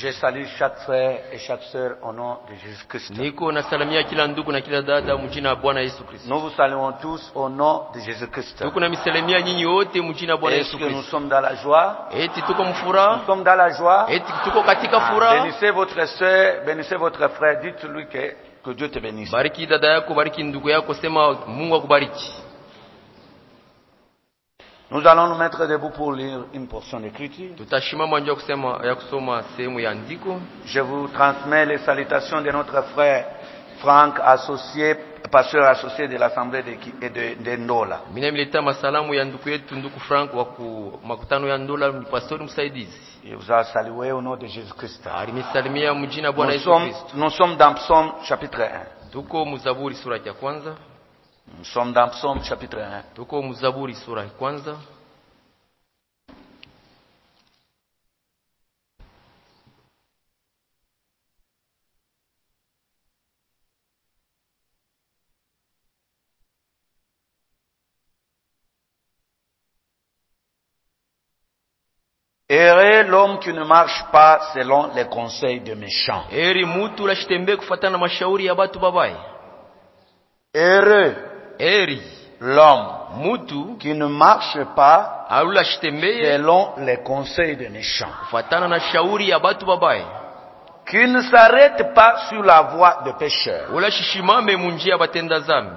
Je salue chaque frère et chaque sœur au nom de Jésus-Christ. Niko nasalamia kila ndugu na kila dada mjina la Bwana Yesu Kristo. Nous vous saluons tous au nom de Jésus-Christ. Tuko na misalamia nyinyi wote mjina la Bwana Yesu Est-ce que nous Kristo. sommes dans la joie? Eti tuko mfuraha? Nous sommes dans la joie. Eti tuko katika furaha? Bénissez votre sœur, bénissez votre frère, dites-lui que Dieu te bénisse. Bariki dada yako, bariki ndugu yako, sema Mungu akubariki. Nous allons nous mettre debout pour lire une portion d'écriture. Tutashimama njoo kusoma sehemu ya andiko. Je vous transmets les salutations de notre frère Franck, associé, pasteur associé de l'Assemblée de Ndola. Mimi nimleta masalamu ya ndugu yetu ndugu Frank wa makutano ya Ndola, ni pastori msaidizi. Il vous a salué au nom de Jésus-Christ. Alimisalimia mjina Bwana Yesu Kristo. Nous sommes dans Psaume chapitre 1. Tuko mzaburi sura ya kwanza. Nous sommes dans Psaume chapitre 1. Tuko mzaburi sura ya kwanza. Heureux l'homme qui ne marche pas selon les conseils des méchants. Eri mutu la shitembe kufuatana na mashauri ya batu babaya. Heureux Eri l'homme mutu qui ne marche pas alula shitembe selon les conseils des méchants. kufuatana na shauri ya batu babaya. Qui ne s'arrête pas sur la voie des pécheurs. Wala shishimame munjia batenda zambi.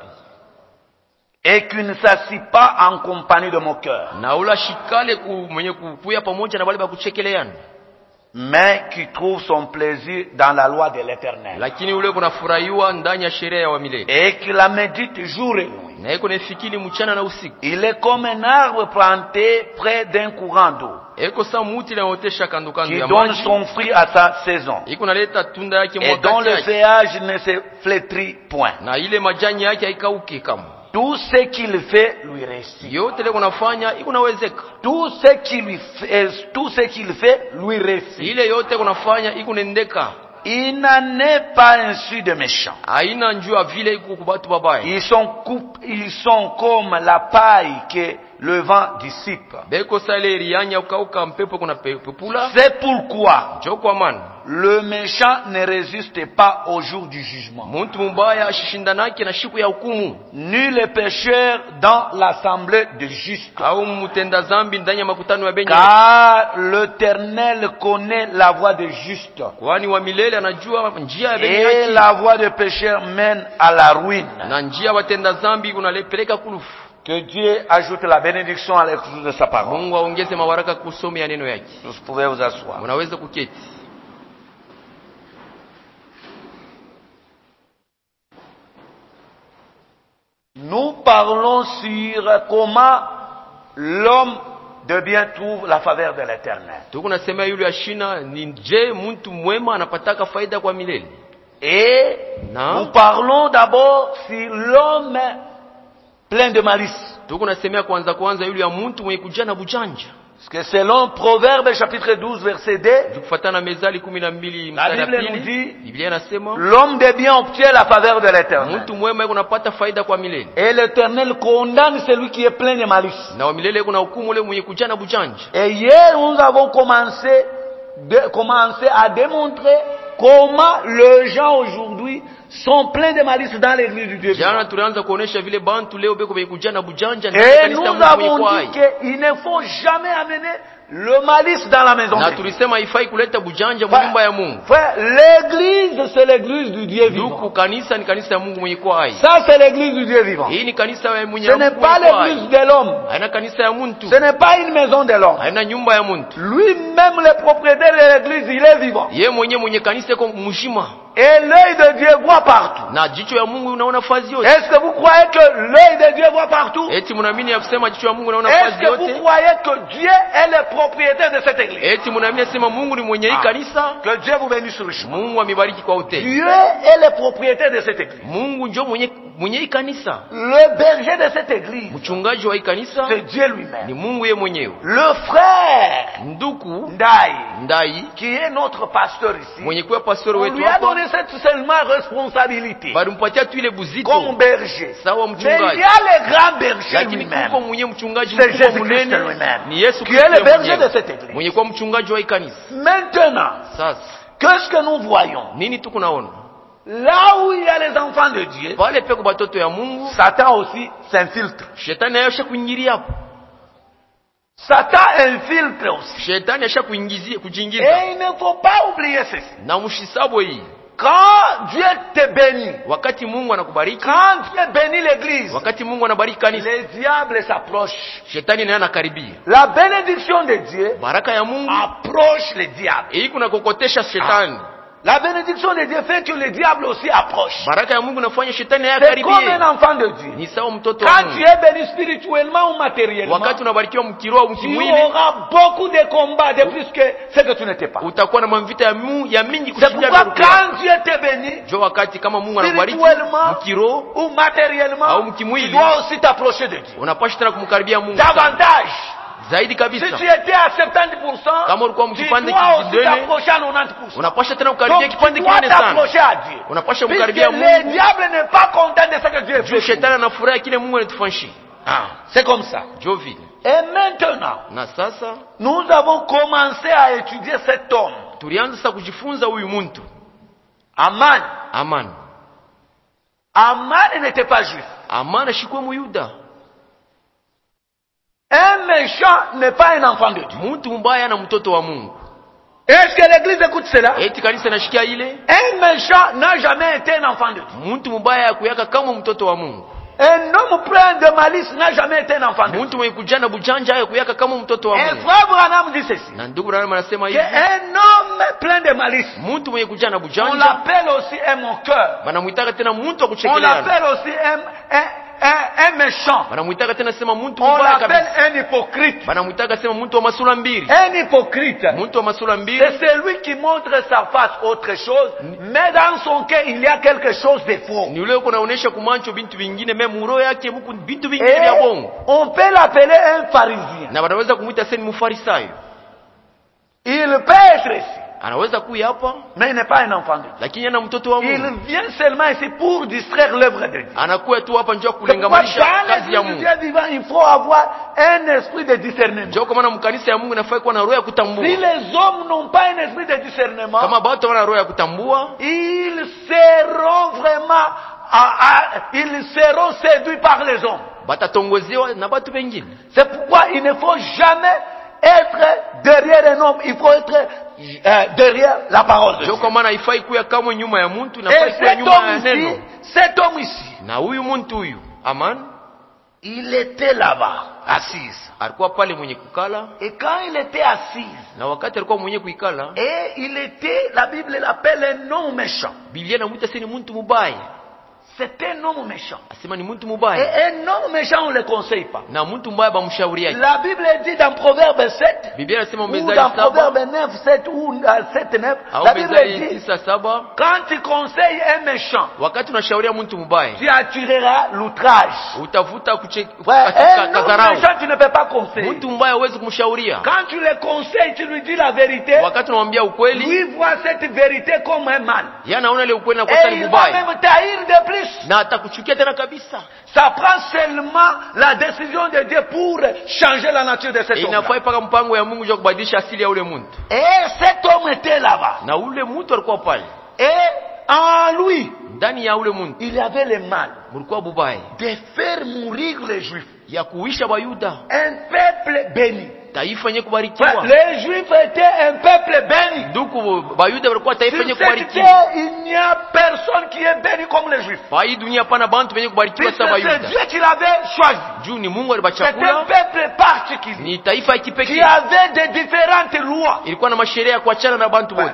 Et qui ne s'assit pas en compagnie de moqueurs. Na ula shikale mwenye kupuya pamoja na wale bakuchekeleana. Mais qui trouve son plaisir dans la loi de l'Éternel. Lakini ule kunafurahiwa ndani ya sheria ya milele. Et qui la médite jour et nuit. Na iko nafikiri mchana na usiku. Il est comme un arbre planté près d'un courant d'eau. Eko sa muti na otesha kando kando Qui ya donne maji. son fruit à sa saison. Iko naleta tunda yake Et dont le mwakati. feuillage ne se flétrit point. Na ile majani yake haikauki kama. Tout ce qu'il fait lui réussit. Yote ile kunafanya iko nawezeka. Tout ce qu'il fait lui réussit. Ile yote kunafanya iko nendeka. Il n'en est pas ainsi de méchants. Haina njua vile iko kubatu babaya. Ils sont comme la paille que le vent dissipe. Beko sale rianya ukauka mpepo kuna pepula. C'est pourquoi Joko man. le méchant ne résiste pas au jour du jugement. Muntu mbaya ashishindanake na siku ya hukumu. Ni le pécheur dans l'assemblée des justes. Au mutenda zambi ndani ya makutano ya benye. Car l'Éternel connaît la voie des justes. Kwani wa milele anajua njia ya benye Et haki. la voie des pécheurs mène à la ruine. Na njia watenda zambi kunalepeleka kulufu. Que Dieu ajoute la bénédiction à l'écoute de sa parole. Mungu aongeze mabaraka kusoma ya neno yake. Vous pouvez vous asseoir. Unaweza kuketi. Nous parlons sur comment l'homme de bien trouve la faveur de l'Éternel. Tuko nasema yule ashina ni je mtu mwema anapataka faida kwa milele. Et nous parlons d'abord sur l'homme plein de malice. Tuko nasemea kwanza yule ya mtu mwenye kujana bujanja. Parce que selon Proverbe chapitre 12 verset 2, Tukifuatana Mezali 12 la mstari wa Bible nous pili, dit, Biblia inasema l'homme de bien obtient la faveur de l'Éternel. mtu mwema yuko napata faida kwa milele. Et l'Éternel condamne celui qui est plein de malice. Na wa milele kuna hukumu ule mwenye kujana bujanja. Et hier, nous avons commencé à démontrer comment les gens aujourd'hui sont pleins de malice dans l'église du Dieu vivant. Jana tulianza kuonesha vile bantu leo beko benye kujana bujanja na Et kanisa nous Mungu mwenye avons kwai. dit qu'il ne faut jamais amener le malice dans la maison. Na tulisema haifai kuleta bujanja mu nyumba ya Mungu. Frère, l'église, c'est l'église du Dieu vivant. Ndugu, kanisa ni kanisa ya Mungu mwenye kwai. Ça, c'est l'église du Dieu vivant. Hii ni kanisa ya mwenye Ce n'est pas l'église de l'homme. Haina kanisa ya muntu. Ce n'est pas une maison de l'homme. Haina nyumba ya muntu. Lui-même, le propriétaire de l'église, il est vivant. Yeye mwenye kanisa yako mshima. Et l'œil de Dieu voit partout. Na jicho ya Mungu unaona fazi yote. Est-ce que vous croyez que l'œil de Dieu voit partout? Eti mnaamini ya kusema jicho ya Mungu unaona Est-ce fazi que vous yote? croyez que Dieu est le propriétaire de cette église? Eti mnaamini sema Mungu ni mwenye hii kanisa? Que Dieu vous bénisse richement. Mungu amebariki kwa wote. Dieu est le propriétaire de cette église. Mungu ndio mwenye mwenye kanisa. Le berger de cette église, Mchungaji wa kanisa c'est Dieu ni lui-même. Mungu yeye mwenyewe. Le frère Nduku Ndai, qui est notre pasteur ici, mwenye kuwa pastor on wetu lui a hapa, donné cette seulement responsabilité balimpatia tu ile buzito comme berger. sawa Mais il y mchungaji. a le grand berger Lakini lui-même, kuko mwenye mchungaji c'est mkubwa Jésus-Christ munene lui-même, ni Yesu qui est le Kristo berger de mwenyewe. cette église. Mwenye kuwa mchungaji wa kanisa. Maintenant, Sasa qu'est-ce que nous voyons? nini tuko naona? Là où il y a les enfants de Dieu, Pale peko batoto ya Mungu, Satan aussi s'infiltre. shetani ayosha kuingilia hapo. Satan infiltre aussi. Shetani asha kujiingiza. Et il ne faut pas oublier ceci. Na mshisabo hii. Quand Dieu te bénit, Wakati Mungu anakubariki, quand Dieu bénit l'église, wakati Mungu anabariki kanisa, les diables s'approchent. shetani naye anakaribia. La bénédiction de Dieu Baraka ya Mungu approche les diables. hii kuna kokotesha shetani. La bénédiction de Dieu fait que les diables aussi approchent. Baraka ya Mungu inafanya shetani naye C'est comme akaribie. un enfant de Dieu. Ni sawa mtoto wa Quand tu Mungu. es béni spirituellement ou matériellement, Wakati unabarikiwa mkiroho au tu kimwili, auras beaucoup de combats de plus que ce que tu n'étais pas. utakuwa na mavita ya mingi C'est kushinda pourquoi ndugu yako. quand Dieu te bénit, Jo wakati kama Mungu anakubariki spirituellement mkiroho, ou matériellement, au tu mkimwili, dois aussi t'approcher de Dieu. unapaswa tena kumkaribia Mungu sana. Davantage. Zaidi Si kabisa. tu étais à 70%, Kama ulikuwa tu mkipande dois aussi kidole, t'approcher à 90%. unapaswa tena Donc kukaribia tu kipande dois kingine sana. t'approcher à Dieu. Unapaswa Puisque kumkaribia le Mungu. diable n'est pas content de ce que Dieu Juu fait. shetani anafurahi kile Mungu anatufanyia. C'est comme ça. Jo vile. Et maintenant, Na sasa nous avons commencé à étudier cet homme, tulianza sasa kujifunza huyu mtu. Aman. Aman. Aman n'était pas juif. Aman ashikuwa Muyuda. Un méchant n'est pas un enfant de Dieu. Mtu mbaya na mtoto wa Mungu. Est-ce que l'église écoute cela? Eti kanisa nashikia ile? Un méchant n'a jamais été un enfant de Dieu. Mtu mbaya kuyaka kama mtoto wa Mungu. Un homme plein de malice n'a jamais été un enfant de Dieu. Mtu mwenye kujana bujanja kuyaka kama mtoto wa Et Mungu. frère Branham dit ceci. Na ndugu Branham anasema hivi. Qu'un homme plein de malice, Mtu mwenye kujana on bujanja l'appelle aussi un moqueur. banamuitaka tena mtu wa On kuchekelea. l'appelle aussi un méchant. Banamuitaka tena sema mtu On mbaya l'appelle kabisa. un hypocrite. Banamuitaka sema mtu wa masura mbili. Un hypocrite, Mtu wa masura mbili c'est celui qui montre sa face autre chose, mais dans son cœur il y a quelque chose de faux. ni yule uko naonesha kumancho bintu vingine meme muro yake muku bintu vingine Et vya bongo. on peut l'appeler un pharisien. Na wanaweza kumuita sasa ni mfarisayo. Il peut être ici, Anaweza kuja hapa mais il n'est pas un enfant de Dieu. lakini ana mtoto wa Il Mungu. vient seulement ici pour distraire l'œuvre de Dieu. Anakuwa tu hapa njoo C'est pourquoi kulingamanisha dans kazi ya l'église du Mungu. Dieu vivant, il faut avoir un esprit de discernement. Njoo kama na mkanisa ya Mungu inafaa kuwa na roho ya kutambua. Si les hommes n'ont pas un esprit de discernement, Kama watu wana roho ya kutambua, ils seront vraiment, ils seront séduits par les hommes. batatongozewa na watu wengine. C'est pourquoi il ne faut jamais être derrière un homme, il faut être derrière la parole de Dieu. Njoo kama haifai kuwa kama nyuma ya mtu, Et inafaa kuwa cet nyuma ya homme neno. ici, cet homme ici, Na huyu mtu huyu, Aman, il était là-bas, assis. alikuwa pale mwenye kukala, Et quand il était assis, na wakati alikuwa mwenye kuikala, et il était, la Bible l'appelle un homme méchant. Biblia inamuita sasa ni mtu mubaya. C'est un homme méchant. Asema ni mtu Et mubaya. un homme méchant, on ne le conseille pas. Na mtu mbaya bamshauriaje? La Bible dit dans Proverbe 7, Biblia inasema ou Mezali dans 7 Proverbe 9, 7 ou 7, 9, au la Bible Mezali dit, 9:7, quand tu conseilles un méchant, wakati unashauria mtu mbaya, tu attireras l'outrage. utafuta Ouais, un homme kudharau. méchant, tu ne peux pas conseiller. Mtu mbaya huwezi kumshauria. Quand tu le conseilles, tu lui dis la vérité, Wakati unamwambia ukweli, lui voit cette vérité comme un mal. yeye anaona ile ukweli na kosa Et ni il va mbaya. même t'haïr de plus. Na atakuchukia tena kabisa. Ça prend seulement la décision de Dieu pour changer la nature de cet homme. Inafaa paka mpango ya Mungu ya kubadilisha asili ya ule mtu. Et cet homme était là-bas. Na ule mtu alikuwa pale. Et en lui, Ndani ya ule mtu il y avait le mal mulikuwa bubaya de faire mourir les Juifs. ya kuisha Bayuda, Un peuple béni. taifa yenye Ouais, kubarikiwa. les Juifs étaient un peuple béni. Ndugu Bayuda walikuwa taifa Sur yenye cette kubarikiwa. terre, il n'y a personne qui est béni comme les Juifs. Kwa hii dunia hapana bantu wenye kubarikiwa Puisque sawa c'est Bayuda. Dieu qui l'avait choisi. Juu ni Mungu C'est un alibachakula, peuple particulier ni taifa ya qui kipekee. avait de différentes lois. Ilikuwa na masheria ya kuachana na bantu wote.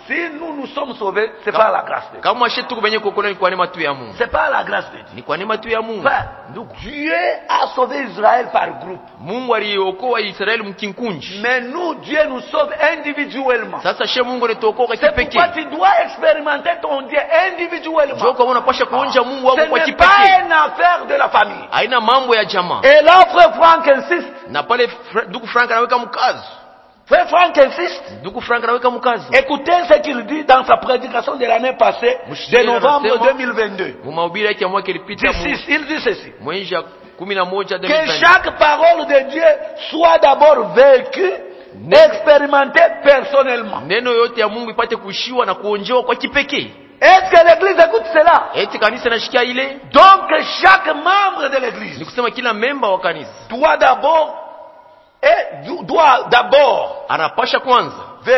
Si nous sommes sauvés, c'est pas la grâce de Dieu. Kama shetu kubenye kokona ni kwa neema tu ya Mungu. C'est pas la grâce de Dieu. Ni kwa neema tu ya Mungu. Dieu a sauvé Israël par groupe. Mungu aliokoa Israeli mkinkunji. Mais nous, Dieu nous sauve individuellement. Sasa she Mungu anatuokoa C'est kipekee. pourquoi tu dois expérimenter ton Dieu individuellement. Ndio kwa unapasha kuonja Mungu wako kwa Ce n'est kipekee. pas une affaire de la famille. Haina mambo ya jamaa. Et là, frère Franck insiste. Na pale ndugu Frank anaweka mkazo. Frère Franck insiste. Ndugu Frank anaweka mkazo. Écoutez ce qu'il dit dans sa prédication de l'année passée, de novembre 2022. Mumahubiri yake ya mwaka ilipita. Il dit ceci. Mwezi 11 Que chaque parole de Dieu soit d'abord vécue, expérimentée personnellement. Neno yote ya Mungu ipate kuishiwa na kuonjewa kwa kipekee. Est-ce que l'église écoute cela? Eti kanisa nashikia ile? Donc chaque membre de l'église Ni kusema kila memba wa kanisa doit d'abord anapasha kwanza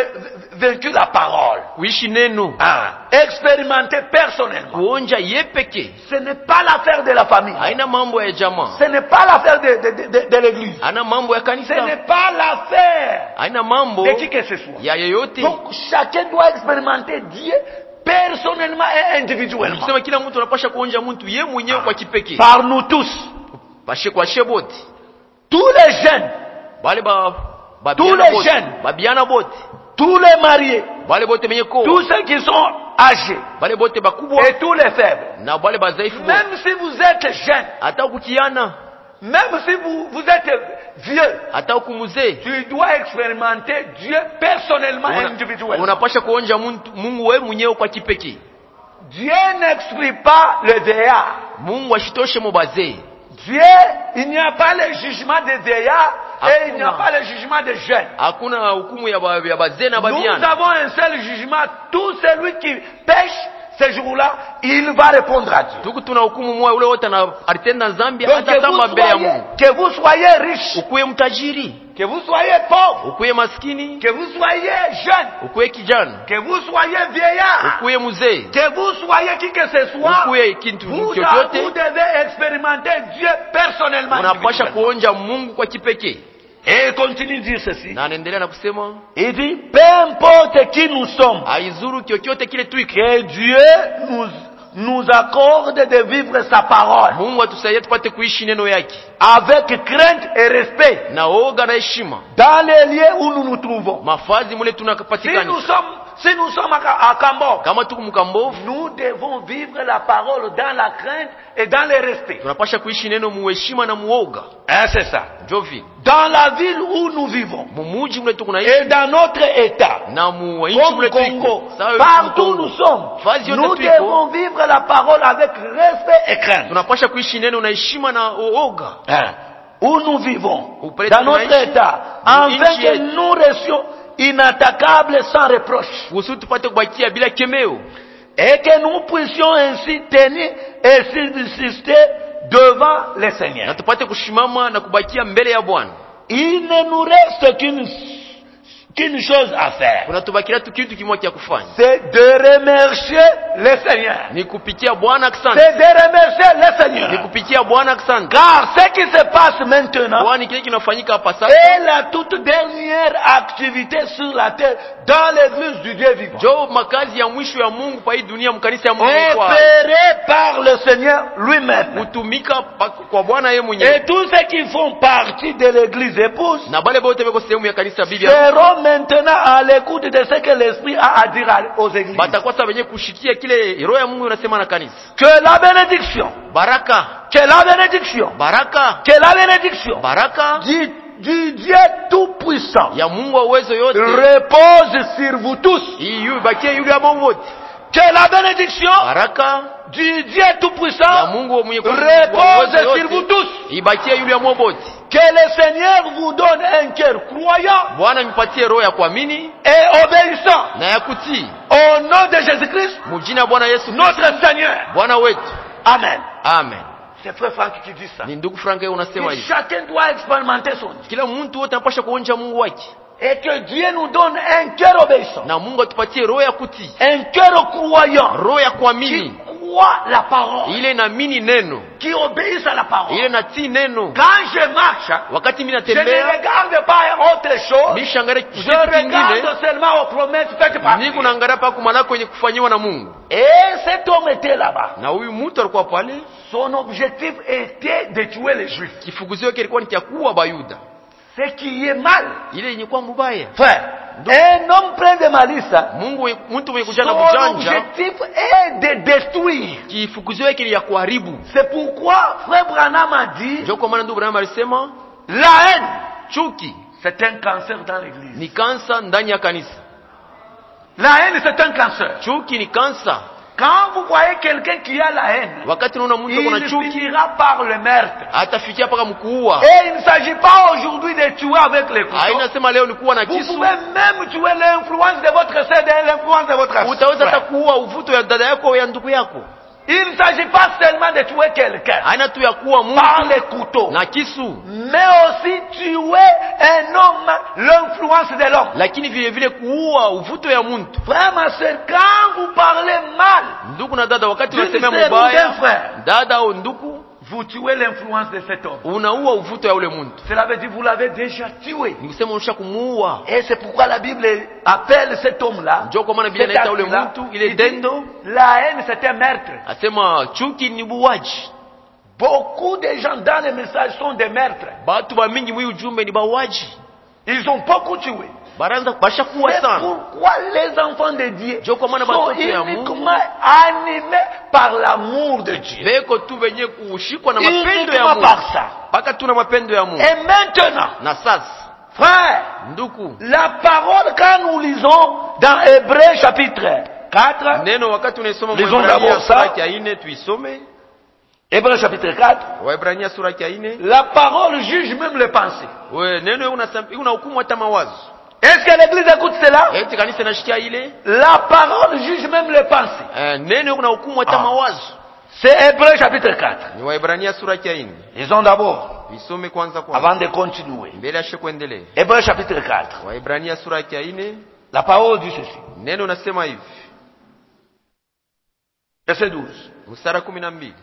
vécu la parole, kuishi neno, expérimenter personnellement. kuonja ye pekee. Ce n'est pas l'affaire de la famille. Haina mambo ya jamaa. Ce n'est pas l'affaire de l'église. Haina mambo ya Ce kanisa. n'est pas l'affaire Haina mambo de qui que ce soit. ya yeyote. Donc chacun doit expérimenter Dieu personnellement et individuellement. Kusema kila mtu anapasha kuonja mtu ye mwenyewe kwa kipekee. Par nous tous. Pashe kwa shebote. Tous les jeunes. Bale tous les jeunes. Babiana bote. Tous les mariés. Bale bote menye ko. Tous ceux qui sont âgés. Bale bote bakubwa. Et tous les faibles. Na bale bazaifu. Même si vous êtes jeune. Hata kukiana. Même si vous êtes vieux. Hata kumuzee. Tu dois expérimenter Dieu personnellement et individuellement. Unapasha kuonja Mungu wewe mwenyewe kwa kipekee. Dieu n'exclut pas le vieillard. Mungu ashitoshe mubazee. Dieu, il n'y a pas le jugement des vieillards et il n'y a pas le jugement des jeunes. Hakuna hukumu ya bazee na babiana. Nous avons un seul jugement. Tout celui qui pêche ce jour-là, il va répondre à Dieu. Tuku tuna hukumu moja ule wote na alitenda dhambi Donc atatamba mbele ya Mungu. Que vous soyez riche, ukuwe mtajiri, que vous soyez pauvre, ukuwe maskini, que vous soyez jeune, ukuwe kijana, que vous soyez vieillard, ukuwe mzee, que vous soyez qui que ce soit, ukuwe kintu vous chochote, devez expérimenter Dieu personnellement. unapasha kuonja Mungu kwa kipekee. Et il continue de dire ceci. Na anaendelea na kusema, il dit, peu importe qui nous sommes, haizuru kyokyote kile tuiko, que Dieu nous accorde de vivre sa parole. Mungu atusaidie tupate kuishi neno yake avec crainte et respect na oga na heshima dans les lieux où nous nous trouvons. Mafazi mule tunapatikana. Si nous sommes à Kambo, kama tuko mkambovu, nous devons vivre la parole dans la crainte et dans le respect. Tunapasha kuishi neno muheshima na muoga. C'est ça. Jovi. Dans la ville où nous vivons. Mumuji mule tukunaishi. Et dans notre état. Na muinchi mule Congo. Partout où nous sommes. Nous devons vivre la parole avec respect et crainte. Tunapasha kuishi neno na heshima na oga. Où nous vivons. Dans notre état. Afin que nous restions inattaquable sans reproche. Et que nous puissions ainsi tenir et subsister devant le Seigneur. Il ne nous reste qu'une chose à faire. C'est de remercier le Seigneur. C'est de remercier le Seigneur. Car ce qui se passe maintenant est la toute dernière activité sur la terre dans l'église du Dieu vivant. Opéré par le Seigneur lui-même. Et tous ceux qui font partie de l'église épouse seront maintenant à l'écoute de ce que l'Esprit a à dire aux églises. Que la bénédiction, que la bénédiction, que la bénédiction du Dieu Tout-Puissant repose sur vous tous. Que la bénédiction du Dieu Tout-Puissant repose sur vous tous. Que le Seigneur vous donne un cœur croyant et obéissant. Au nom de Jésus-Christ, notre Seigneur. Amen. Amen. C'est frère Franck qui dit ça. Que chacun doit expérimenter son Dieu. Et que Dieu nous donne un cœur obéissant. Un cœur croyant. Qui croient la parole, ile naamini neno, qui obéissent à la parole. ile natii neno. Quand je marche, Wakati mimi je ne natembea, regarde pas autre chose. mishangalia Je kitu kingine, regarde seulement aux promesses faites par ni Dieu. kunaangalia pa kumalako kwenye kufanyiwa na Mungu. Et cet homme était là-bas. Na huyu mtu alikuwa pale, Son objectif était de tuer les Juifs. kifuguzio yake ilikuwa ni kuua Bayuda. Ce qui est mal. Ile yenye kuwa mbaya. Frère, un homme plein de malice, Mungu mtu mwenye kujana son bujanja, objectif est de détruire. kifuguzio yake ni ya kuharibu. C'est pourquoi Frère Branham a dit, Ndio kwa maana ndugu Branham alisema la haine, chuki c'est un cancer dans l'église. ni kansa ndani ya kanisa. La haine, c'est un cancer. Chuki ni kansa. Quand vous voyez quelqu'un qui a la haine, Wakati unaona mtu kuna il chuki, finira par le meurtre. atafikia paka mkuua. Et il ne s'agit pas aujourd'hui de tuer avec les couteaux. Haina sema leo ni kuwa na Vous kisu. pouvez même tuer l'influence de votre sœur et l'influence de votre Utaweza hata frère. kuua uvuto ya dada yako au ya ndugu yako. Il ne s'agit pas seulement de tuer quelqu'un Haina tu ya kuua par mtu les couteaux, na kisu, mais aussi tuer un homme, l'influence de l'homme. lakini vile vile kuua uvuto ya mtu. Frère, ma soeur, quand vous parlez mal, Ndugu na dada, wakati d'une unasema sœur ou d'un mubaya frère, dada au ndugu, vous tuez l'influence de cet homme. unaua uvuto ya ule mtu. Cela veut dire que vous l'avez déjà tué. Ni kusema unasha kumuua. Et c'est pourquoi la Bible appelle cet homme-là, Ndio kwa maana Biblia cet inaita ule acte-là, mtu ile il dit, tendo, la haine c'est un meurtre. asema chuki ni buwaji. Beaucoup de gens dans les messages sont des meurtres. Batu ba mingi mwi ujumbe ni bawaji. Ils ont beaucoup tué. Baranza bashakuwa C'est sana. pourquoi les enfants de Dieu Ndio kwa maana sont batoto ya uniquement Mungu animés par l'amour de Dieu. beko tu benye kushikwa na mapendo ya Uniquement Mungu. par ça. Paka tuna mapendo ya Mungu. Et maintenant, Na sasa frère, nduku, la parole quand nous lisons dans Hébreux chapitre 4, neno wakati unaisoma Lisons Waebrania d'abord sura ça. ya 4 tuisome. Hébreux chapitre 4, Waebrania sura ya 4. la parole juge même les pensées. We neno una hukumu hata mawazo. Est-ce que l'église écoute cela? Eti kanisa inashikia ile? La parole juge même les pensées. Neno una hukumu hata mawazo. C'est Hébreux chapitre 4. Ni Waebrania sura ya 4. Lisons d'abord, Isome kwanza avant de continuer. mbele ashe kuendelea. Hébreux chapitre 4. Waebrania sura ya 4. La parole dit ceci. Neno nasema hivi. Verset 12. Mstari 12.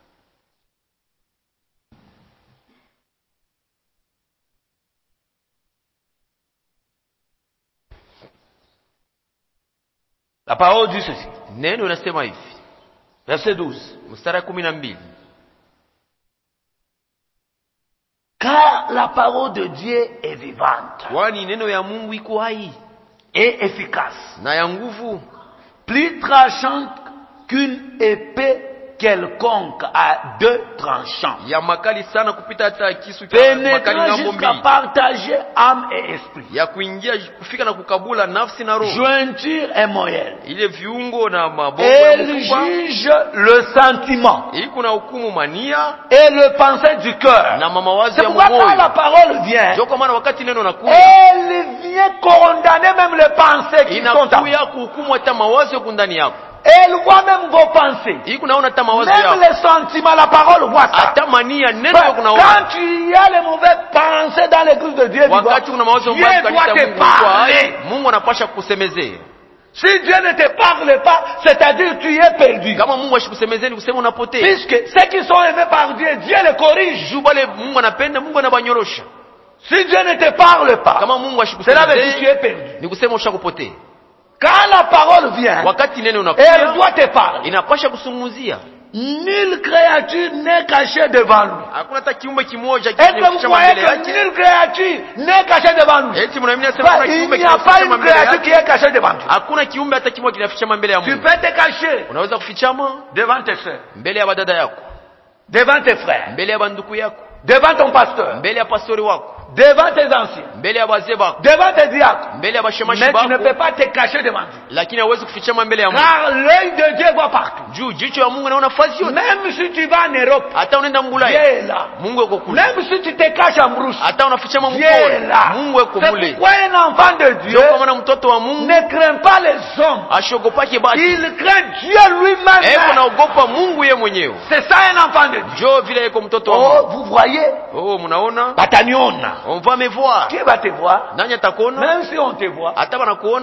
La parole dit ceci. Neno nasema hivi. Verset 12. Mstari 12. Car la parole de Dieu est vivante Kwani neno ya Mungu iko hai et efficace, na ya nguvu, plus tranchante qu'une épée quelconque à deux tranchants, ya makali sana kupita hata kisu cha makali pénétrant ngambo jusqu'à mbili, partager âme et esprit, ya kuingia kufika na kukabula nafsi na roho, jointure et moelle. ile viungo na mabongo ya Elle mfupa. juge le sentiment Iko na hukumu mania et le pensée du cœur. na mawazo C'est ya pourquoi quand la moyo. parole vient, Ndio kwa maana wakati neno nakuja, elle vient condamner même les pensées qui sont en vous. inakuya kuhukumu hata mawazo yako ndani yako. Elle voit même vos pensées. Iko naona hata mawazo Même yako, les sentiments, la parole voit ça. hata mania neno yako naona. Quand il y a les mauvaises pensées dans l'église de Dieu, Wakati kuna mawazo Dieu mbaya doit kanisa te Mungu kwa parler. hai, Mungu anapasha kusemezea. Si Dieu ne te parle pas, c'est-à-dire tu es perdu. Kama Mungu ashikusemezea ni kusema unapotea. Puisque ceux qui sont aimés par Dieu, Dieu les corrige. Juu wale Mungu anapenda, Mungu anabanyorosha. Si Dieu ne te parle pas, Kama Mungu cela veut dire que tu es ashikusemezea perdu. ni kusema ushakupotea. Quand la parole vient, Wakati neno elle unakuja, doit te parler. inapasha kusungumzia. Nulle créature n'est cachée devant lui. Hakuna hata kiumbe kimoja Est-ce que vous kinachofichama croyez mbele que yake. nulle créature n'est cachée devant lui? Eti mnaamini sema kuna Il kiumbe n'y a pas kinachofichama une mbele créature qui yake. est cachée devant Dieu. Hakuna kiumbe hata kimoja kinafichama mbele ya Tu Mungu. peux te cacher Unaweza kufichama devant tes soeurs, mbele ya badada yako, devant tes frères, mbele ya banduku yako, devant ton pasteur, mbele ya pastori wako, devant tes anciens, mbele ya wazee bako, devant tes diacres. mbele ya bashemashi Mais tu ne peux bako, pas te cacher devant Dieu. lakini hauwezi kufichama mbele ya Mungu. Car l'œil de Dieu voit partout. Juu jicho ya Mungu naona fasi yote. Même si tu vas en Europe, Hata unaenda Dieu Mbulaya, est là. Mungu yuko kule. Même si tu te caches en brousse, Hata unafichama Dieu est mkono, là. Mungu yuko C'est mule. pourquoi un enfant de Dieu Ndio kwa maana mtoto wa Mungu ne craint pas les hommes. ashogopake basi. Il craint Dieu lui-même. Eko naogopa Mungu yeye mwenyewe. C'est ça un enfant de Dieu. Ndio vile yuko mtoto wa Oh, Mungu. vous voyez, Oh, mnaona? Bataniona. On va me voir. Qui va te voir? Nani atakuona? Même si on te voit, Hata wanakuona,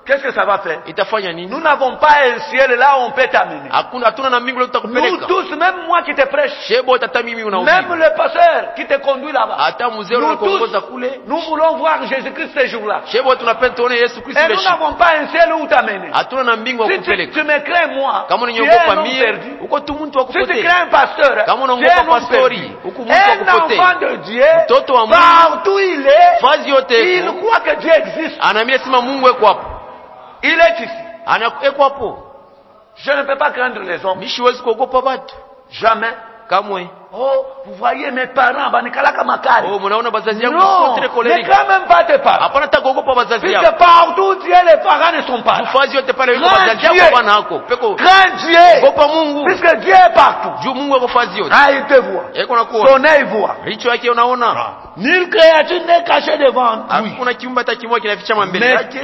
qu'est-ce que ça va faire? Itafanya nini? Nous n'avons pas un ciel là où on peut t'amener. Hatuna na mbingu leo Nous tutakupeleka. tous, même moi qui te prêche, Shebo tata mimi unahubiri. même le pasteur qui te conduit là-bas, Hata mzee unakuongoza kule. nous voulons voir Jésus-Christ ces jours-là. Shebo tunapenda tuone Yesu Kristo Et ile nous siku. n'avons pas un ciel où t'amener. Hatuna na mbingu wa Si tu kupeleka. me crains moi, Kama tu es unaniogopa un homme mie, perdu. uko tu mtu wa Si tu kupotea. crains un pasteur, Kama tu es unaogopa un homme pastori, perdu. uko mtu wa Un kupotea. enfant de Dieu, Mtoto wa Mungu, partout il est, fazi yote il eko. croit que Dieu existe. Anaambia sema Mungu eko hapo. Il est ici. Eko hapo. Je ne peux pas craindre les hommes. Mimi siwezi kuogopa watu. Jamais. Kamwe. Oh, vous voyez mes parents, banikalaka makari. Oh, mnaona bazazi yangu Non, sio très ne colérique. crains même pas tes parents. Hapana takuogopa bazazi yako. Puisque partout tu es, les parents ne sont pas là. Fazi yote pale yuko Crains bazazi yako Dieu. bwana hako. Peko. Crains Dieu. Ogopa Mungu. Puisque Dieu est partout. Juu Mungu ako fazi yote. Ah, il te voit. Eko nakuona. Son œil voit. Hicho yake unaona. Nulle créature n'est cachée devant lui. Hakuna kiumbe hata kimoja kinafichama mbele Mais yake.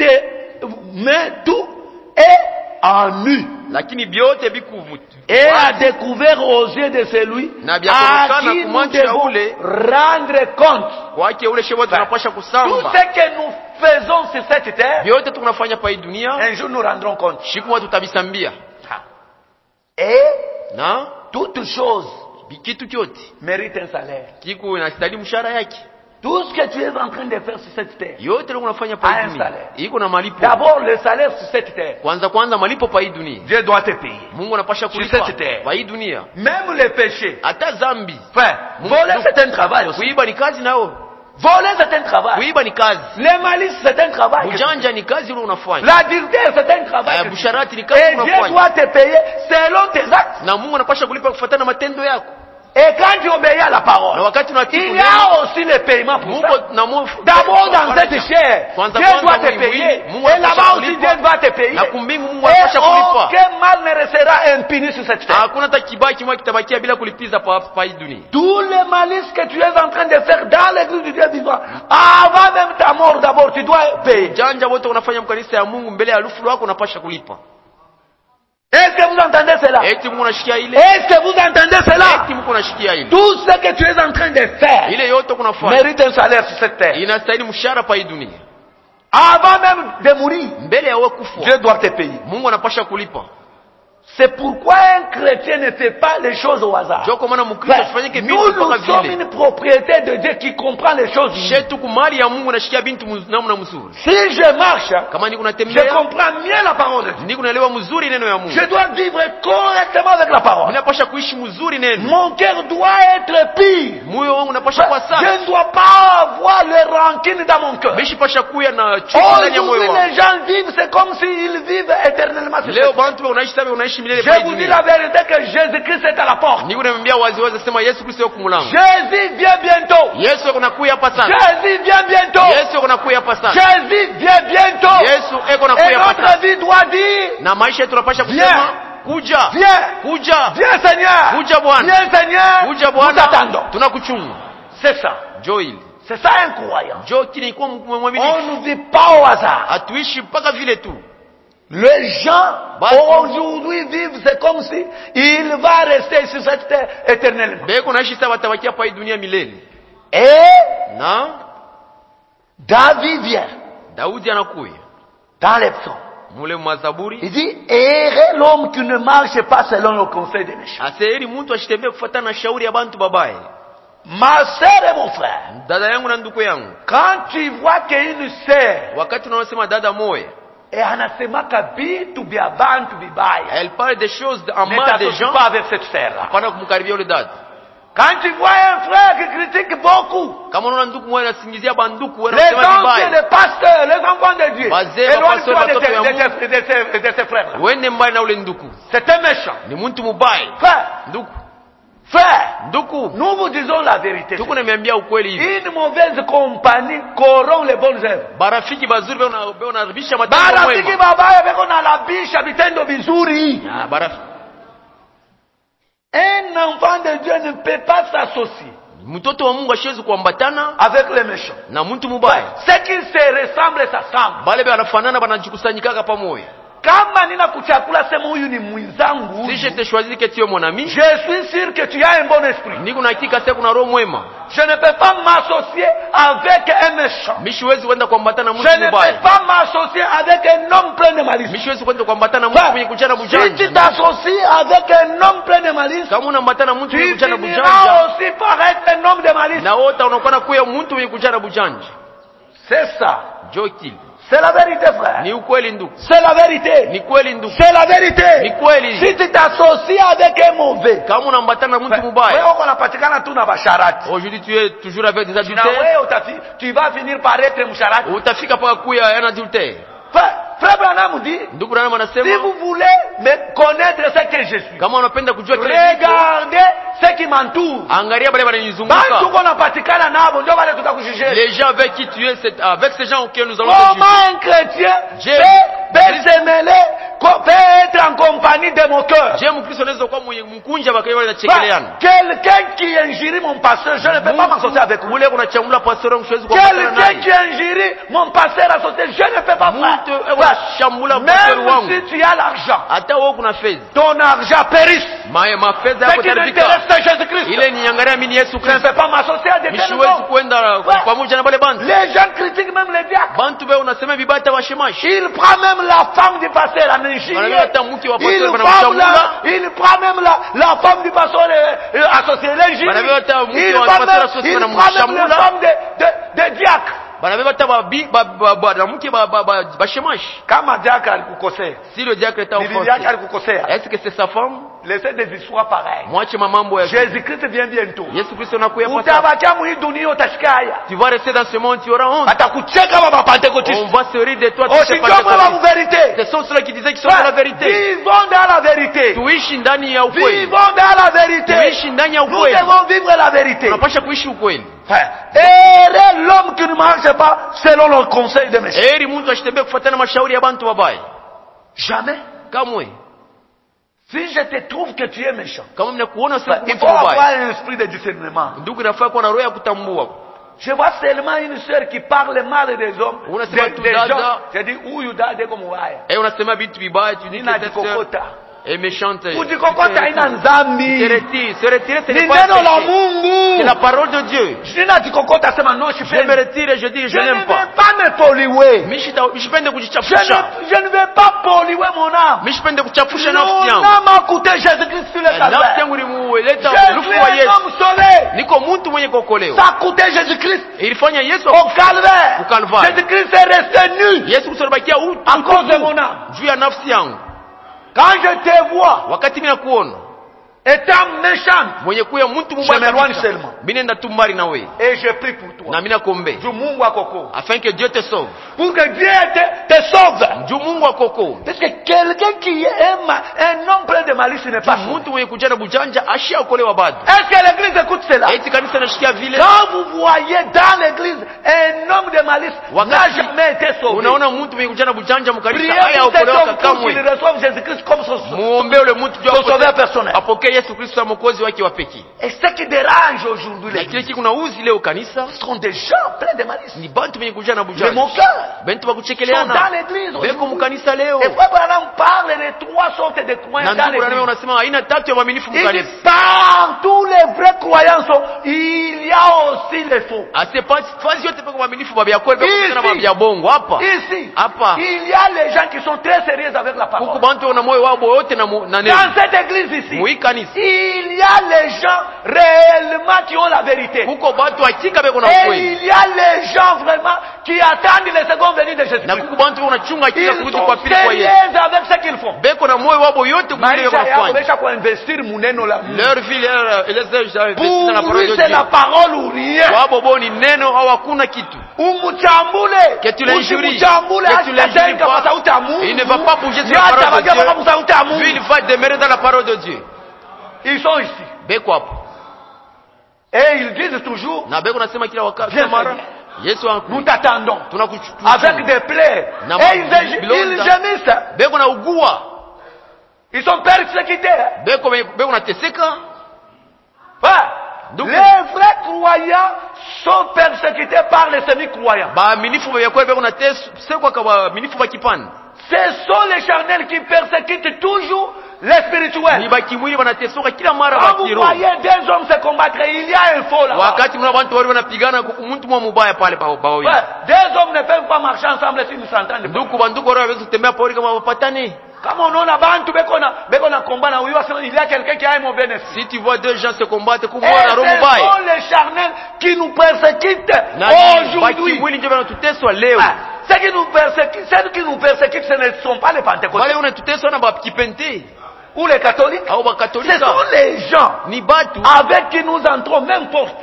tout est en nu. Lakini vyote bikuvutu. Et a découvert aux yeux de celui Na à byakonekana qui nous kumwacha devons ule. rendre compte. Kwake ule shebo tunapasha Tout kusamba. ce que nous faisons sur cette terre, Vyote tunafanya pa hii dunia, un jour nous rendrons compte. siku moja tutabisambia. Et Na toute chose kitu kyote mérite un salaire. kiko inastahili mshahara yake. Tout ce que tu es en train de faire sur cette terre, Yote leo unafanya pa Ah, hii dunia. installe. Iko na malipo. d'abord le salaire sur cette terre, Kwanza malipo pa hii dunia. Dieu doit te payer. Mungu anapasha Sur kulipa cette terre. pa hii dunia. Même les péchés. Hata zambi. Enfin, voler c'est un travail aussi. Kuiba ni kazi nao. Voler c'est un travail. Kuiba ni kazi. Les malices c'est un travail. Ujanja ni kazi ile unafanya. L'adultère c'est un travail. que tu Busharati ni fais. kazi Et Dieu unafanya. doit te payer selon tes actes. Na Mungu anapasha kulipa kufuatana na matendo yako. Et quand tu obéis à la Na parole, wakati unatii il y a aussi le paiement pour ça. D'abord dans cette chair, Kwanza Dieu doit te payer. Mungu Et là-bas anapasha aussi kulipa. Dieu va te payer. Na kumbingu Mungu Et anapasha kulipa. aucun mal ne restera impuni sur cette terre. Hakuna hata kibaya kimoja kitabakia bila kulipiza pa hii dunia. Tous les malices que tu es en train de faire dans l'église du Dieu vivant, avant même ta mort d'abord, tu dois payer. Janja wote unafanya mkanisa ya Mungu mbele ya lufu lwako unapasha kulipa. Est-ce que vous entendez cela? Eti Mungu anashikia ile. Est-ce que vous entendez cela? Eti Mungu anashikia ile. Tout ce que tu es en train de faire Ile yote kunafanya mérite un salaire sur cette terre. inastahili mshahara pa hii dunia. Avant même de mourir, Mbele ya wewe kufa, Dieu doit te payer. Mungu anapasha kulipa. C'est pourquoi un chrétien ne fait pas les choses au hasard. Joko maana Mkristo asifanyike Nous, vitu mpaka nous sommes vile. une propriété de Dieu qui comprend les choses. Shetu kumali ya Mungu nashikia bintu namna mzuri. Si je marche, Kama niko je natembea, comprends mieux la parole de Dieu. niko naelewa mzuri neno ya Mungu. Je dois vivre correctement avec la parole. Ninapasha kuishi mzuri neno. Mon cœur doit être pur. Moyo wangu unapasha kuwa safi. Je ne dois pas avoir les rancune dans mon cœur. Bishi pasha kuya na chuki ndani ya moyo Aujourd'hui, wangu. les gens vivent, c'est comme s'ils vivent éternellement. sur Leo cette terre. bantu unaishi sawa unaishi milele Je pa hii vous dis dunia. la vérité que Jésus-Christ est à la porte. Niko namwambia wazi wazi sema Yesu Kristo yuko mlango. Jésus vient bientôt. Yesu yuko nakuya hapa sana. Jésus vient bientôt. Yesu yuko nakuya hapa sana. Jésus vient bientôt. Yesu yuko Et nakuya hapa notre sana. vie doit dire, Na maisha yetu tunapasha Viens. kusema kuja. viens, Kuja. viens Seigneur. Kuja Bwana. Viens Seigneur. Kuja Nous Bwana. t'attendons. Tunakuchunga. C'est ça. Joel. C'est ça un croyant. Jo kile kwa mwaminifu. On ne vit pas au hasard. Hatuishi mpaka vile tu. Les gens Basi. aujourd'hui vivent, c'est comme si il va rester sur cette terre éternellement. Beko naishi sawa watabakia hapa hii dunia milele. Et Na David vient Daudi anakuya. dans les psaumes. Mule mwazaburi. Il dit, errez l'homme qui ne marche pas selon le conseil des méchants. Aseri mtu ashitembee kufuatana na shauri ya bantu babaye. Ma sœur et mon frère, Dada yangu na ndugu yangu. quand tu vois qu'une sœur Wakati unaosema dada moya, et anasemaka bitu bya bantu bibaya, elle parle des choses en ne mal des t'associe gens. pas avec cette sœur-là. Hapana kumkaribia yule dada. Quand tu vois un frère qui critique beaucoup, Kama unaona ndugu mmoja anasingizia banduku wewe les unasema anciens, vibaya. les pasteurs, les enfants de Dieu, Wazee, éloigne-toi mapasteurs, de watoto ya ces frères-là. Uende mbali na ule nduku. C'est un méchant. Ni mtu mubaya. Frère, Nduku. frère, Nduku. nous vous disons la vérité. Nduku nimeambia ukweli hivi. Une mauvaise compagnie corrompt les bonnes œuvres. Barafiki bazuri beo unaribisha matendo Barafiki mwema. babaya beko na labisha vitendo vizuri. Ah, barafiki. Un enfant de Dieu ne peut pas s'associer Mtoto wa Mungu ashiwezi kuambatana avec les méchants. na mtu mubaya. Ceux qui se ressemblent s'assemblent. Bale banafanana banajikusanyikaka pamoja. kama nina kuchakula sema huyu ni mwenzangu, si je te choisis que tu es mon ami, je suis sûr que tu as un bon esprit. niko na hakika sasa kuna roho mwema. Je ne peux pas m'associer avec un méchant. Mishiwezi kwenda kuambatana na mtu Je ne mbaya. peux pas m'associer avec un homme plein de malice. Mishiwezi kwenda kuambatana na mtu mwenye kujana bujanja. Si tu t'associes avec un homme plein de malice, kama unaambatana na mtu mwenye tu kujana bujanja, finiras aussi par être un homme de malice. na wote unakuwa kuwa mtu mwenye kujana bujanja. C'est ça. Joki. C'est la vérité, frère. Ni ukweli ndugu. C'est la vérité. Ni kweli ndugu. C'est la vérité. Ni kweli. Si tu t'associes avec un mauvais, kama unaambatana na mtu mbaya, wewe unapatikana tu na basharati. Aujourd'hui tu es toujours avec des Na adultères. wewe tu vas finir par être msharati. Utafika paka kuya un adultère. Frère Branham dit, Ndugu Branham anasema, si vous voulez me connaître ce que je suis, kama unapenda kujua kile regardez ce qui m'entoure. angalia bale wananizunguka. Bantu unapatikana nabo ndio wale tutakujuger. Les gens avec qui tu es, avec ces gens auxquels nous allons te Comment juger. un chrétien Dieu- peut se mêler, peut être en compagnie de mon cœur? Je mkristo anaweza kuwa mwenye mkunja bakaya wale nachekeleana. Quelqu'un qui injure mon pasteur, je ne peux pas m'associer avec lui. Ule kuna chamula pastor mshwezi kwa pastor Quelqu'un naye. qui injure mon pasteur associé, je ne peux pas Mtu faire. shambula pastor Même wangu. si tu as l'argent, Hata wewe kuna fedha. ton argent périsse. Ma fedha Ce yako qui taribika. m'intéresse, c'est Jésus-Christ. Ile ni angalia mimi Yesu Je ne Kristo. peux pas m'associer à des tels Mishiwezi hommes. kwenda pamoja na bale bantu. Les gens critiquent même les diacres. Bantu be unasema vibaya washemashi. Il prend même la femme du pasteur en injure. Wanaweza hata mke wa pastor Il wanamshambula. prend même la femme du pasteur associée l'injure. Wanaweza hata mke Il wa prend pastor même associé la wanamshambula. femme de diacre. Banabeba hata na mke bashemashi. Kama diacre alikukosea, Si le diacre est bibi yake offensé, alikukosea, est-ce que c'est sa femme? laissez des histoires pareilles. Mwache mambo ya Jésus-Christ vient bientôt. Yesu Kristo anakuja hapa. Utabakia mu hii dunia utashika haya. Tu vas rester dans ce monde, tu auras honte. Atakucheka baba Pentecôtiste. On va se rire de toi. Osijue la vérité. Ce sont ceux qui disaient qu'ils sont dans la vérité. Vivons dans la vérité. Tuishi ndani ya ukweli. Vivons dans la vérité. Tuishi ndani ya Nous ukweli. devons vivre la vérité. Tunapasha kuishi ukweli. Et l'homme qui ne marche pas selon le conseil de mes Heri mtu asitembee kufuatana mashauri ya bantu wabaya. Jamais. Kamwe. Si je te trouve que tu es méchant, Kama mnakuona sasa il mtu faut avoir mbaya. un esprit de discernement. Ndugu nafaa kuwa na roho ya kutambua. Je vois seulement une sœur qui parle mal des hommes, Unasema tu des dada. gens. Je dis, huyu dada comme waya. Unasema vitu vibaya, tu dis Nina que cette sœur jikokota. est méchante. Kujikokota haina nzambi. Se retire, ce Ni n'est pas neno la péché. Mungu. C'est la parole de Dieu. Nina jikokota sema non, Je me retire et je dis Je je ne n'aime vais pas. pas me polluer. Mishipende Je kujichafusha. ne vais pas polluer mon âme. Mishipende kuchafusha Mon nafsi yangu. âme a coûté Jésus-Christ sur le Nafsi calvaire. yangu ilimueleta Je lufu suis wa un Yesu. homme sauvé. Niko mtu mwenye kuokolewa. Ça a coûté Jésus-Christ Ilifanya Yesu au calvaire. Au calvaire. Jésus-Christ est resté nu Yesu kusabakia à cause de mon âme. juu ya nafsi yangu. Quand je te vois Wakati mimi nakuona étant méchant, mwenye kuya mtu je mbaya m'éloigne kabisa. seulement. Mimi nenda tu mbali na wewe. Et je prie pour toi. Na mimi nakuombe Dieu Mungu akoko. afin que Dieu te sauve. Pour que Dieu te sauve. Dieu Mungu akoko. Parce que quelqu'un qui aime un homme plein de malice n'est pas sauvé. Mtu mwenye kujana bujanja ashaokolewa bado. Est-ce que l'église écoute cela? Eti kanisa nashikia vile. Quand vous voyez dans l'église un homme de malice n'a jamais été sauvé. Unaona mtu mwenye kujana bujanja mkanisa Priez haya pour cet okolewa homme pour qu'il kamwe. reçoive Jésus-Christ comme son Muombe ule mtu juu sauveur personnel. apokee Yesu Kristo kama mwokozi wake wa pekee. Et ce qui dérange aujourd'hui Na kile l'église, kiko nauzi leo kanisa ce sont des gens pleins de malice. ni bantu wenye kujana Les bujanja. moqueurs Bentu sont dans bakuchekeleana. l'église Beko aujourd'hui. mkanisa leo. Et frère Branham parle de trois sortes de croyants Na dans ndugu l'église. unasema aina tatu ya waaminifu Il dit mkanisa. partout les vrais croyants sont, il y a aussi les faux. Fasi yote peko waaminifu baba ya kweli Ici. beko baba ya bongo hapa. Ici, Hapa. il y a les gens qui sont très sérieux avec la Huku parole. bantu wana moyo wao wote na neno. Dans cette église ici, Mui kanisa. il y a les gens réellement qui ont la vérité. Huko bantu hakika beko na Et kweli. il y a les gens vraiment qui attendent le second venue de Na Jésus-Christ. huku bantu wanachunga hakika Ils kurudi kwa sont pili kwa Yesu. sérieux avec ce qu'ils font. Beko na moyo wao yote kule Maisha yao wanafanya. besha kuinvestir muneno la Mungu. Leur vie les Pour na parole lui de c'est Dieu. la parole ou rien. Wabo bo ni neno au hakuna kitu. Umuchambule. Que tu l'injuries. Usimuchambule Que tu l'injuries asitajenga pas. kwa sauti ya Mungu. Il ne va pas bouger sur la Yata parole de bagema kwa Dieu. sauti ya Mungu. Lui, il va demeurer dans la parole de Dieu. Ils sont ici. Beko hapo. Et ils disent toujours, Na beko nasema kila wakati Viens, mara. Seigneur. Yesu nous t'attendons. tunakuchukua. Avec des plaies. Na Et ils gémissent. Beko na ugua. Ils sont persécutés. Beko na teseka. Les vrais croyants sont persécutés par les semi-croyants. Baaminifu ba kweli beko na tesekwa kwa baaminifu ba kipande. Ce sont les charnels qui persécutent toujours les spirituels. Ni bakimwili wanatesoka kila mara Quand vous bakiroho. voyez deux hommes se combattre, il y a un faux là. Wakati mna watu wale wanapigana mtu mwa mubaya pale baoi. Deux hommes ne peuvent pas marcher ensemble s'ils ne s'entendent pas. Ndugu bandugu wale hawezi kutembea pori kama wapatane. Kama unaona bantu beko na combat na huyo il y a quelqu'un qui a un mauvais esprit. Si tu vois deux gens se combattre kumwa na roho mbaya. Ce sont les charnels qui nous persécutent aujourd'hui. Bakimwili ndio wanatuteswa leo. Ceux qui nous persécutent, ce ne sont pas les pentecôtistes. Wale wanatuteswa na bapkipente. Ou les catholiques. Ce sont les gens avec qui nous entrons même porte.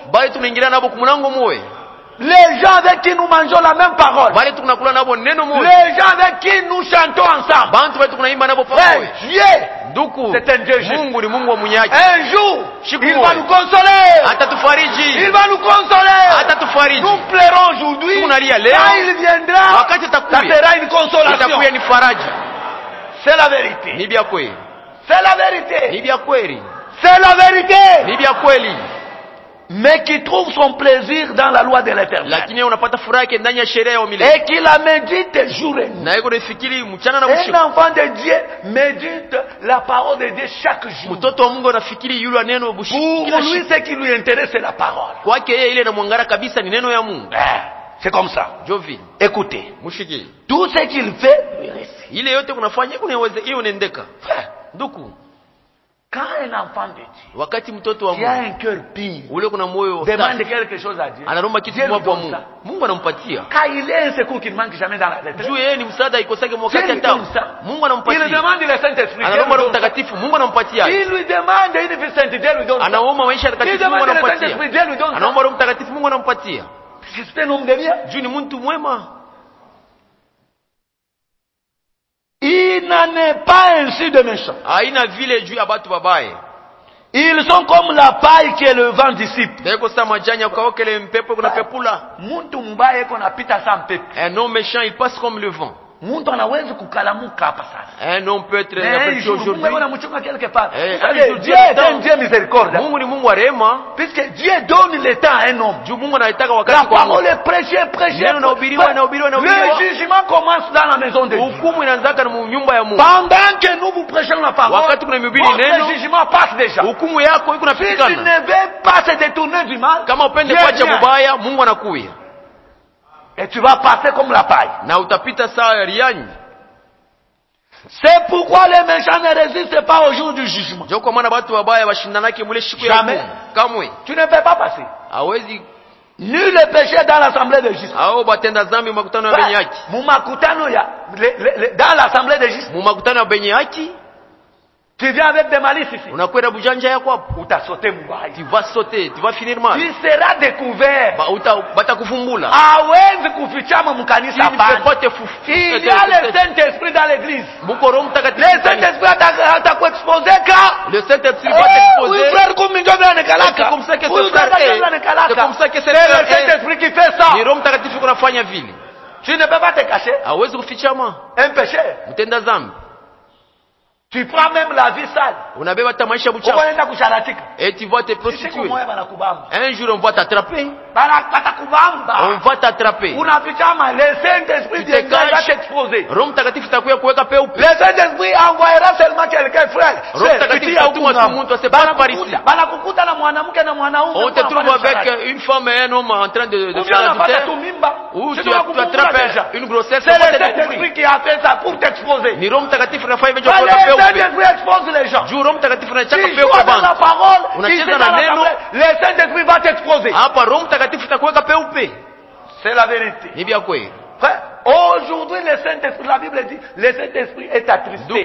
Les gens avec qui nous mangeons la même parole. Les gens avec qui nous chantons ensemble. Dieu, c'est un Dieu juste. Un jour, il va nous consoler. Il va nous consoler. Nous pleurons aujourd'hui. Quand il viendra, ça sera une consolation. C'est la vérité. C'est la vérité. C'est la vérité. Mais qui trouve son plaisir dans la loi de l'Éternel. Et qui la médite jour et nuit. Un enfant de Dieu médite la parole de Dieu chaque jour. Pour lui, ce qui lui intéresse, c'est la parole. C'est comme ça. Écoutez. Tout ce qu'il fait, lui réussit. Quand un enfant de Dieu qui a un cœur pire demande quelque chose à Dieu, Dieu lui donne ça. Quand il est un secours qui ne manque jamais dans la lettre, Dieu lui donne ça. Il demande le Saint-Esprit, il lui demande une vie sainte, Dieu lui donne ça. Il demande le Saint-Esprit, Dieu lui donne ça. Parce que c'est un homme de bien. Il n'en est pas ainsi de méchants. Ils sont comme la paille que le vent dissipe. Un homme méchant, il passe comme le vent. Un homme peut être réfléchi aujourd'hui. Dieu est un Dieu miséricorde. Puisque Dieu donne le temps à un homme. La parole est prêchée. Le jugement commence dans la maison de Dieu. Pendant que nous vous prêchons la parole, votre jugement passe déjà. Si tu ne veux pas se détourner du mal, Dieu vient. Et tu vas passer comme la paille. C'est pourquoi les méchants ne résistent pas au jour du jugement. Jamais. Tu ne peux pas passer. Nul le péché dans l'assemblée de justice. Dans l'assemblée de justice. Tu viens avec des malices ici. Tu vas sauter, tu vas finir mal. Tu seras découvert. Il y a le Saint-Esprit dans l'église. Le Saint-Esprit va t'exposer quand? Le Saint-Esprit va t'exposer. C'est comme ça que c'est le Saint-Esprit qui fait ça. Tu ne peux pas te cacher. Un péché. Tu prends même la vie sale. Et tu vas te prostituer. Un jour on va t'attraper. On va t'attraper. Le Saint-Esprit va t'exposer. Le Saint-Esprit envoyera seulement quelqu'un, frère. On te trouve avec une femme et un homme en train de faire l'adultère. Ou tu attrapes une grossesse. C'est le Saint-Esprit qui a fait ça pour t'exposer. Le Saint-Esprit expose les gens. Si tu vois dans la parole, le Saint-Esprit va t'exposer. C'est la vérité. Frère, aujourd'hui le Saint-Esprit, la Bible dit, le Saint-Esprit est attristé.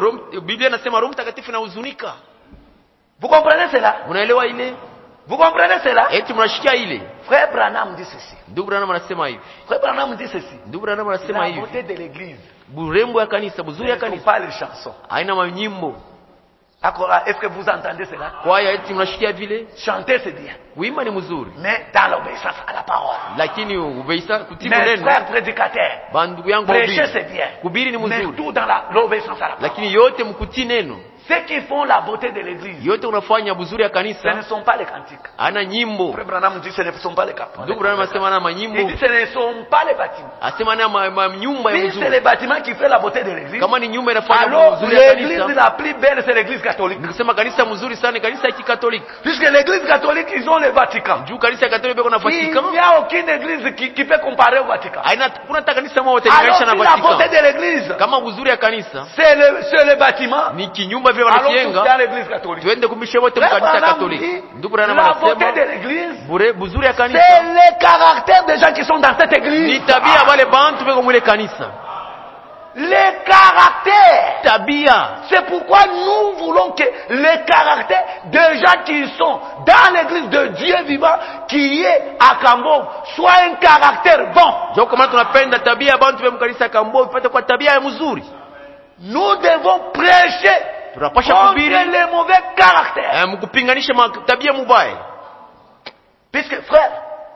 Vous comprenez cela? Vous comprenez cela? Frère Branham dit ceci. Frère Branham dit ceci. La beauté de l'église. Ne sont pas les chansons. Est-ce que vous entendez cela? Chanter c'est bien. Mais dans l'obéissance à la parole. Mais frère prédicateur, prêcher c'est bien. Mais tout dans l'obéissance à la parole. ceux qui font la beauté de l'église, yote unafanya buzuri ya ce kanisa ne sont pas les cantiques. ana nyimbo. Frère Branham dit ce ne sont pas les capons. Ndugu Branham asema na Il manyimbo, dit ce ne sont pas les bâtiments. asema na nyumba ya Si c'est mzuri. les bâtiments qui font la beauté de l'église, Kama ni nyumba inafanya alors buzuri ya l'église kanisa, la plus belle c'est l'église catholique. nikisema kanisa mzuri sana ni kanisa ya Kikatoliki. Puisque l'église catholique, ils ont le Vatican. Juu kanisa ya Katoliki beko na Il Vatican. n'y a aucune église qui peut comparer au Vatican. Haina kuna hata kanisa moja Alors linganisha na si la beauté Vatican. de l'église, Kama buzuri ya kanisa c'est le bâtiment, ni kinyumba vile alors tout wanakienga, dans l'église catholique. tuende kumisha wote Frère mkanisa Branham Katoliki. dit, Ndugu Branham la beauté anasema de l'église, buzuri ya c'est kanisa le caractère des gens qui sont dans cette église. ni tabia wale bantu beko mwile kanisa. Les caractères. Tabia. C'est pourquoi nous voulons que les caractères des gens qui sont dans l'église de Dieu vivant, qui est à Kambo, soit un caractère bon. Jo kama tunapenda tabia bantu beko kanisa Kambo ipate kwa tabia ya mzuri. Nous devons prêcher Tunapasha contre kuhubiri les mauvais caractères. mkupinganisha tabia mubaya. Puisque frère,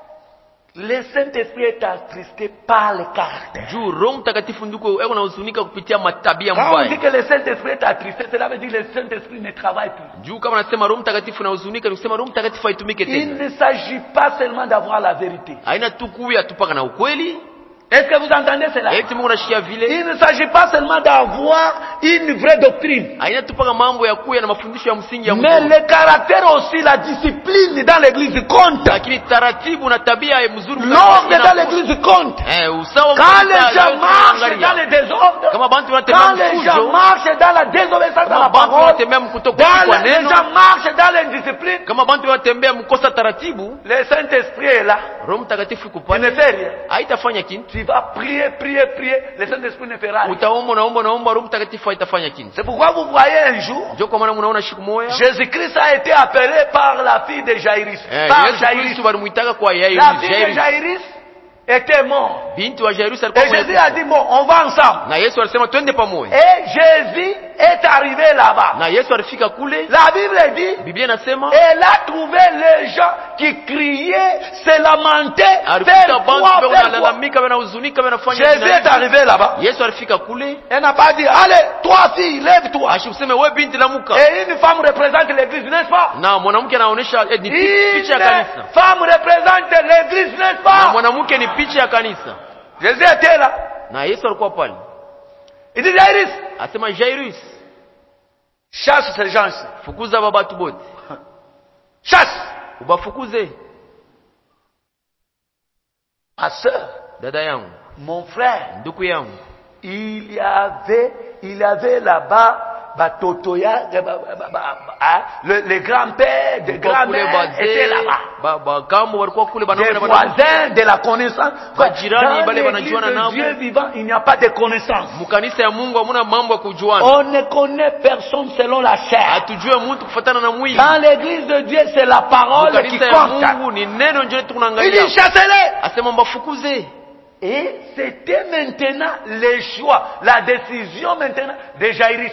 le Saint-Esprit est attristé par le caractère. Juu Roho Mtakatifu nduko eko na huzunika kupitia matabia Quand on dit mubaya. que le Saint-Esprit est attristé, cela veut dire que le Saint-Esprit ne travaille plus. Juu kama nasema Roho Mtakatifu na huzunika ni kusema Roho Mtakatifu haitumike Il tena. ne s'agit pas seulement d'avoir la vérité. Haina tu kuya tupaka na ukweli. Est-ce que vous entendez cela? Eti Mungu anashikia vile. Il ne s'agit pas seulement d'avoir une vraie doctrine. Haina tupaka mambo ya kuya na mafundisho ya msingi ya Mais Mungu. le caractère aussi, la discipline dans l'église compte. Lakini taratibu na tabia ya mzuri L'ordre dans l'église compte. Usawa Quand les gens marchent dans les désordres, kama bantu quand wanatembea les gens mfujo, marchent dans la désobéissance à la kama bantu parole, wanatembea mkutokutii kwa quand les neno, gens marchent dans l'indiscipline, kama bantu wanatembea mkosa taratibu, le Saint-Esprit est là. Roho Mtakatifu Il ne kupale fait rien. haitafanya kitu. Tu vas prier, prier, prier, le Saint-Esprit ne fera rien. Utaomba naomba Roho Mtakatifu haitafanya kitu. C'est pourquoi vous voyez un jour, Ndio kwa maana mnaona siku moja Jésus-Christ a été appelé par la fille de Jairus. Par Yesu Jairus. Kristo walimuitaka kwa La fille de Jairus. Jairus était morte. Binti wa Jairus Et alikuwa Jésus a dit, bon, on va ensemble. na Yesu alisema twende pamoja. Et Jésus est arrivé là-bas. Na Yesu alifika kule, La Bible dit, Biblia inasema elle a trouvé les gens qui criaient, se lamentaient, alikuta faire bantu quoi, bako faire quoi. wanalalamika wanahuzunika wanafanya Jésus est arrivé là-bas. Yesu alifika kule, Elle n'a pas dit, allez, toi fille, lève-toi. ashikuseme wewe binti lamuka. Et une femme représente l'église, n'est-ce pas? Na mwanamke anaonesha ni picha ya Une kanisa. femme représente l'église, n'est-ce Na pas? mwanamke ni picha ya kanisa. Jésus était là. Na Yesu alikuwa pale. Il dit, Jairus, Asema Jairus, chasse ces gens-ci. fukuza babatu bote. Chasse. Ubafukuze. Ma soeur, Dada yangu, mon frère, ndugu yangu, il y avait là-bas Batotoya, le grand-père, de grand-mère était là-bas. Des voisins de la connaissance. Dans l'église de Dieu vivant, il n'y a pas de connaissance. On ne connaît personne selon la chair. Dans l'église de Dieu, c'est la parole qui compte. Il dit chassez-les. Et c'était maintenant le choix, la décision maintenant de Jairus.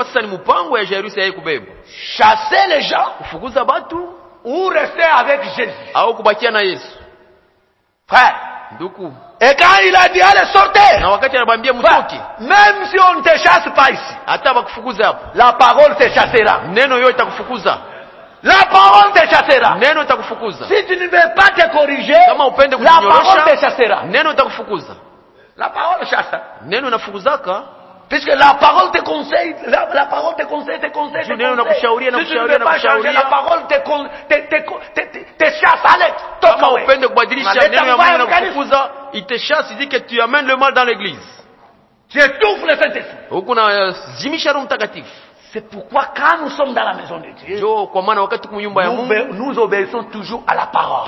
Chasser les gens ou rester avec Jésus. Frère. Et quand il a dit allez sortez, même si on ne te chasse pas ici, la parole te chassera. La parole te chassera. Si tu ne veux pas te corriger, la parole te chassera. La parole chasse. Puisque la parole te conseille, la parole te conseille. Si tu ne veux pas changer, la parole te chasse. Allez, toka away. Tu étouffes le Saint-Esprit. C'est pourquoi quand nous sommes dans la maison de Dieu, nous obéissons toujours à la parole.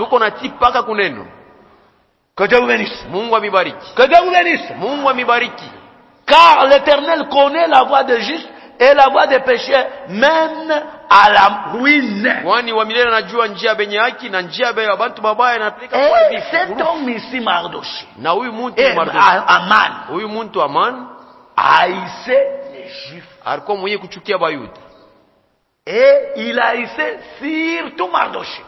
Que Dieu vous bénisse. Que Dieu vous bénisse. Car l'Éternel connaît la voie des justes et la voie des pécheurs mène à la ruine. Et cet homme ici, Mardoché, Aman, haïssait les Juifs. Et il haïssait surtout Mardoché.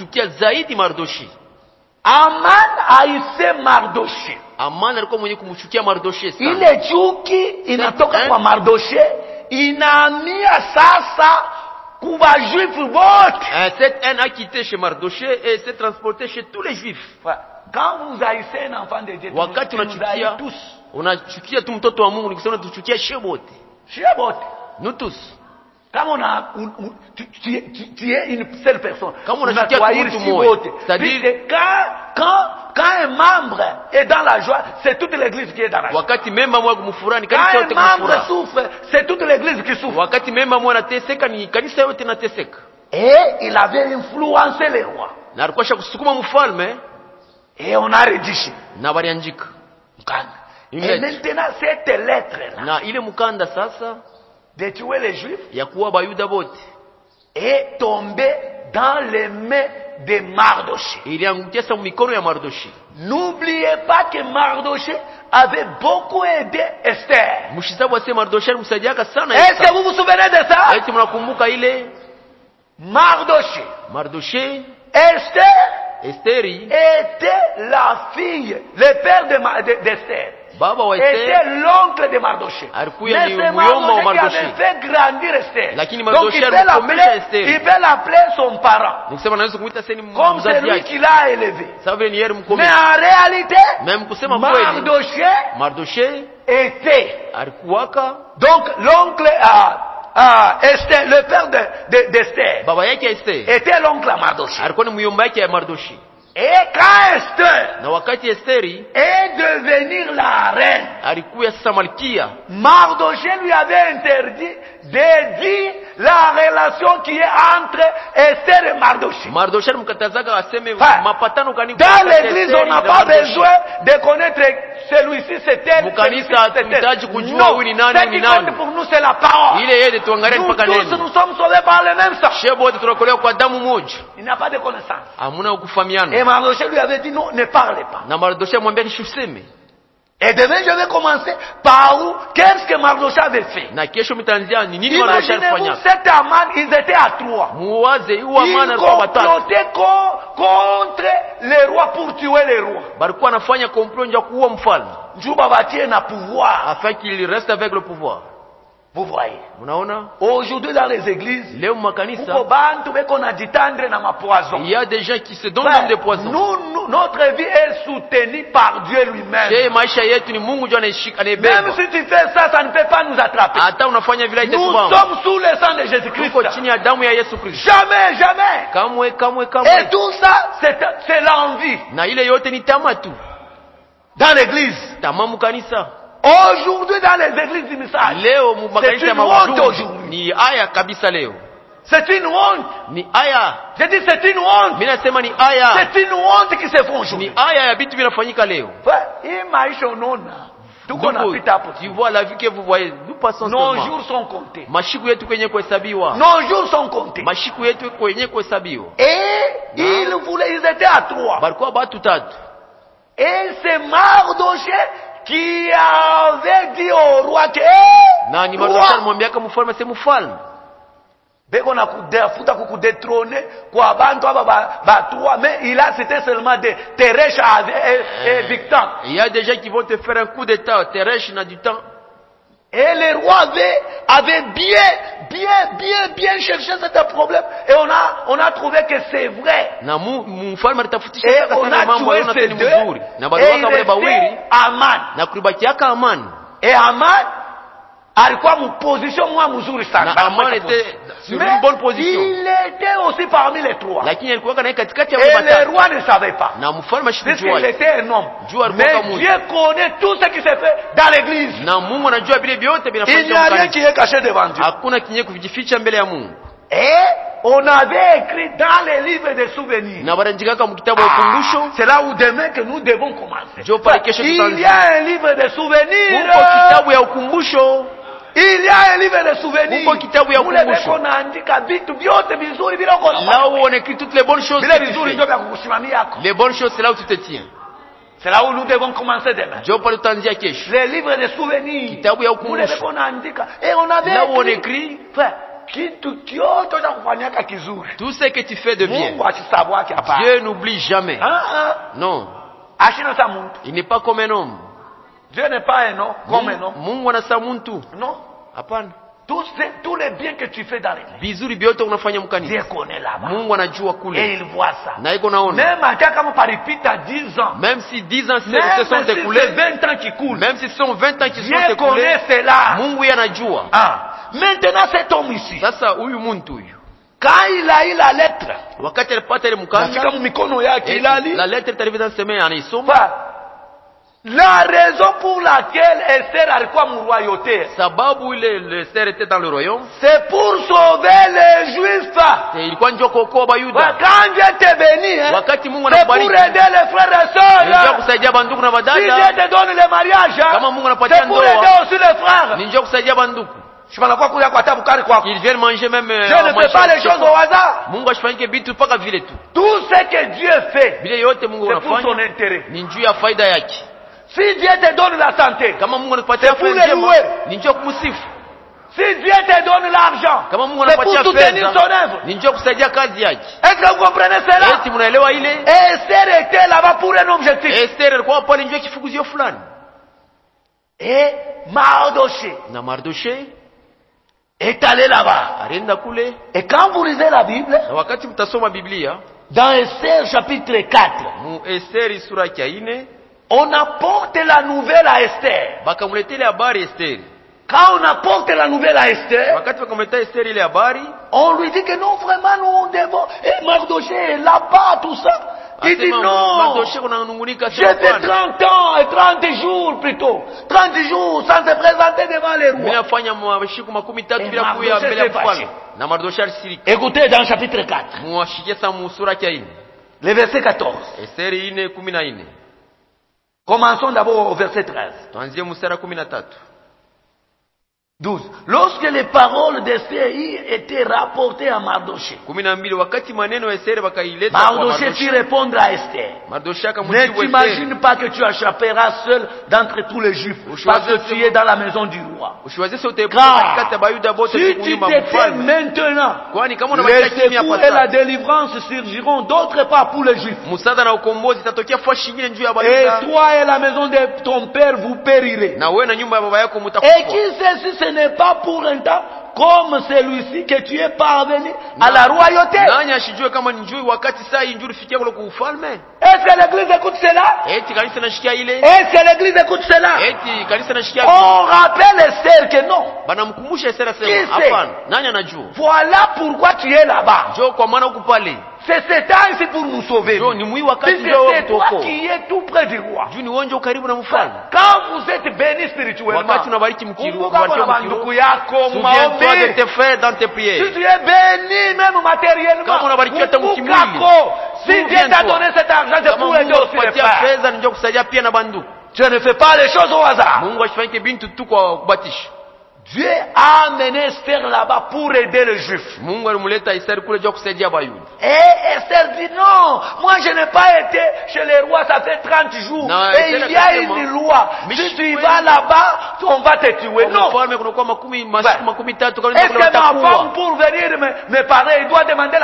Aman haïssait Mardoché. Amani alikuwa mwenye kumchukia Mardoshé sana. Ile chuki inatoka kwa Mardoshé inahamia sasa kuba juifs wote. Cette haine a quitté chez Mardoché et s'est transportée chez tous les juifs. Quand vous haïssez un enfant de Dieu, wakati unachukia tu mtoto wa Mungu, ni kusema tuchukia chez wote. Nous tous. Comme tu es une seule personne. Comme on a mtu mmoja. C'est-à-dire quand un membre est dans la joie, c'est toute l'église qui est dans la joie. Wakati memba mwa kumfurani, kanisa yote kumfurani. Quand un membre souffre, c'est toute l'église qui souffre. Wakati memba mwa anateseka, ni kanisa yote inateseka. Et il avait influencé les rois. Na alikuwa kusukuma mfalme. Et on a rédigé. Na waliandika. Et maintenant cette lettre là. Na ile mukanda sasa de tuer les juifs ya kuwa bayuda wote est tombé dans les mains de Mardoché. Iliangukia sa mikono ya Mardoché. N'oubliez pas que Mardoché avait beaucoup aidé Esther. Mshisabu ase Mardoché alimsaidiaka sana Esther. Est-ce que vous vous souvenez de ça? Eti mnakumbuka ile Mardoché Esteri était la fille, le père d'Esther. Baba wa était l'oncle de Mardoché. Mais c'est Mardoché qui avait fait grandir Esther. Donc il peut l'appeler son parent. Comme c'est lui qui l'a élevé. Mais en réalité, Mardoché était donc l'oncle Esther, le père d'Esther, était l'oncle à Mardoché. Et quand Esther est devenir la reine, Mardoché lui avait interdit de dire la relation qui est entre Esther et Mardoché. Dans l'église, on n'a pas besoin de connaître celui-ci, c'est elle. Non, ce qui compte pour nous, c'est la parole. Nous tous, nous sommes sauvés par le même sang. Il n'y a pas de connaissance. Et Mardoché lui avait dit non, ne parlez pas. Et demain, je vais commencer par où? Qu'est-ce que Mardoché avait fait? Imaginez-vous, cet Aman, ils étaient à 3. Ils complotaient contre les rois pour tuer les rois. Juba batie na pouvoir. Afin qu'il reste avec le pouvoir. Vous voyez. Aujourd'hui dans les églises, il y a des gens qui se donnent des poisons. Notre vie est soutenue par Dieu lui-même. Même si tu fais ça, ça ne peut pas nous attraper. Nous sommes sous le sang de Jésus-Christ. Jamais, jamais. Et tout ça, c'est l'envie. Dans l'église. Aujourd'hui dans les églises du message, c'est une honte aujourd'hui. C'est une honte. Je dis c'est une honte. C'est une honte qui se fait aujourd'hui. Tu vois la vie que vous voyez, nous passons nos jours sont comptés. Nos jours sont comptés. Et ils étaient à 3. Et c'est Mardoché qui avait dit au roi que beko na kudafuta kukudétrôner kwa bantu aba batua, mais il a c'était seulement de Teresh et Victan. Il y a des gens qui vont te faire un coup d'état. Teresh n'a du temps. Et le roi avait bien cherché ce problème, et on a trouvé que c'est vrai. Et on a tué ces deux, et il restait Aman. Et Aman alikuwa position mwa mzuri sana. Une bonne position. Il était aussi parmi les 3. Et le roi ne savait pas. Puisqu'il était un homme. Mais Dieu connaît tout ce qui s'est fait dans l'église. Il n'y a rien qui est caché devant Dieu. Et on avait écrit dans les livres de souvenirs. C'est là où demain que nous devons commencer. Il y a un livre de souvenirs. Il y a un livre de souvenirs. Là où on écrit toutes les bonnes choses. Les bonnes choses, c'est là où tu te tiens. C'est là où nous devons commencer demain. Les livres de souvenirs. Et on avait là où on écrit tout ce que tu fais de bien. Dieu n'oublie jamais. Non. Il n'est pas comme un homme. Dieu n'est pas un homme comme un homme. Mungu anasamuntu. Non. Hapana. tous les biens que tu fais dans l'église. Vizuri vyote unafanya Dieu mkanisa. connaît là-bas. Mungu anajua Et kule. il voit ça. Na iko naona. Même à comme par répète à 10 ans. Même si 10 ans Même se sont si écoulés, c'est 20 ans qui coulent. même si ce sont 20 ans qui sont Dieu écoulés, connaît cela. Mungu yanajua. Ah. Maintenant cet homme ici. Sasa huyu muntu huyu, Quand il a eu la lettre. wakati alipata ile mkanda, Kama mikono yake ilali. la lettre est arrivée dans ses mains, anaisoma. La raison pour laquelle Esther alikuwa mroyauté, Sababu ile Esther était dans le royaume, c'est pour sauver les Juifs. ilikuwa njoo kuokoa Bayuda. Quand Dieu te bénit, Wakati Mungu c'est pour anakubariki, aider les frères et njoo sœurs. kusaidia banduku na Si badada. Dieu te donne le mariage, Kama Mungu anapatia c'est pour ndoa, aider aussi les frères. njoo kusaidia banduku. Je vais pas courir à tabu kari kwako. Qu'ils viennent manger même. Je ne fais pas les choses au hasard. Mungu ashifanyike vitu mpaka vile tu. Tout ce que Dieu fait, Vile yote Mungu c'est pour son anafanya intérêt. ni njuu ya faida yake. Si Dieu te donne la santé, Kama Mungu anakupatia C'est pour afya les njema, louer. ni njoo kumsifu. si Dieu te donne l'argent, Kama Mungu c'est pour anakupatia soutenir son fedha, œuvre. ni njoo kusaidia kazi yake. Est-ce que vous comprenez cela? Eti mnaelewa ile? Et Esther était là-bas pour un objectif. Esther alikuwa pale njoo kifukuzio fulani. Et Mardoché Na Mardoshai est allé là-bas. alienda kule, Et quand vous lisez la Bible, na wakati mtasoma Biblia, dans Esther chapitre 4, mu Esther sura ya 4, on apporte la nouvelle à Esther. bakamletele habari Esther. Quand on apporte la nouvelle à Esther, Wakati wakamletea Esther ile habari, on lui dit que non, vraiment, nous on devons. Et Mardoché est là-bas, tout ça. Il dit asema non. Mardoshai kunanungunika J'ai fait sana. 30 ans et 30 jours plutôt. 30 jours sans se présenter devant les Mimi rois. nafanya mashiku 13 Et bila kuya Mardoshai mbele ya s'est mfalme. fâché. Na Mardoshai alisirika. Écoutez dans le chapitre 4, Muashikie sa mu sura ya 4. le verset 14. Esther 4:14. Commençons d'abord au verset 13. Tuanzie mstari 13. 12. Lorsque les paroles d'Esther étaient rapportées à Mardoché, 12, wakati maneno ya Esther bakaileta kwa Mardoché fit Mardoshai. répondre à Esther. Mardoshai Ne akamjibu Esther, t'imagine pas que tu échapperas seul d'entre tous les Juifs, parce que tu es dans la maison du roi. usiwaze sote Car katikati ya Bayuda bote si tu kunyumba te fais mfalme. maintenant, Kwani kama le unabakia kimya secours hapa et la sasa, délivrance surgiront d'autre part pour les Juifs. msaada na ukombozi itatokea fashi nyingine juu ya Et Bayuda, toi et la maison de ton père vous périrez. na wewe na nyumba ya baba yako Et mtakufa. qui sait si ce n'est pas pour un temps comme celui-ci que tu es parvenu à la royauté. Nani ashijue kama ni njui wakati saa hii njui fikia kule kuufalme? Est-ce que l'église écoute cela? Eti kanisa nashikia ile? Est-ce que l'église écoute cela? Eti kanisa nashikia? On rappelle Esther que non. Banamkumbusha Esther Qui asema sait? hapana. Nani anajua? Voilà pourquoi tu es là-bas. Njoo kwa maana huku pale. C'est cet temps ici pour nous sauver. Njoo ni mwi wakati Puisque njoo c'est toi mtoko. qui es tout près du roi. Juu ni uonjo karibu na mfalme. Quand vous êtes béni spirituellement, Wakati unabariki mkiru, kumbuka kubariki kuna mkiru. banduku yako Souviens-toi de maombi. tes frères dans tes Si prières. tu es béni même matériellement, Kama unabarikiwa hata mkimwili. kumbuka si Dieu t'a Souviens-toi. donné cet argent, c'est Kama pour aider Mungu aussi les akupatia frères. fedha ni njoo kusaidia pia na banduku. Tu ne fais pas les choses au hasard. Mungu ashifanyike bintu tu kwa kubatisha. Dieu a amené Esther là-bas pour aider les Juifs. Mungu alimleta Esther kule njoo kusaidia Bayuda. Et Esther dit non, moi je n'ai pas été chez les rois, ça fait 30 jours. Non, et Esther il y a akasema, une loi. Si tu y vas là-bas, on va te tuer. Non. Mfalme kunakuwa masiku 13 kama Est-ce kule que ma watakuwa. femme pour venir me parler, il doit demander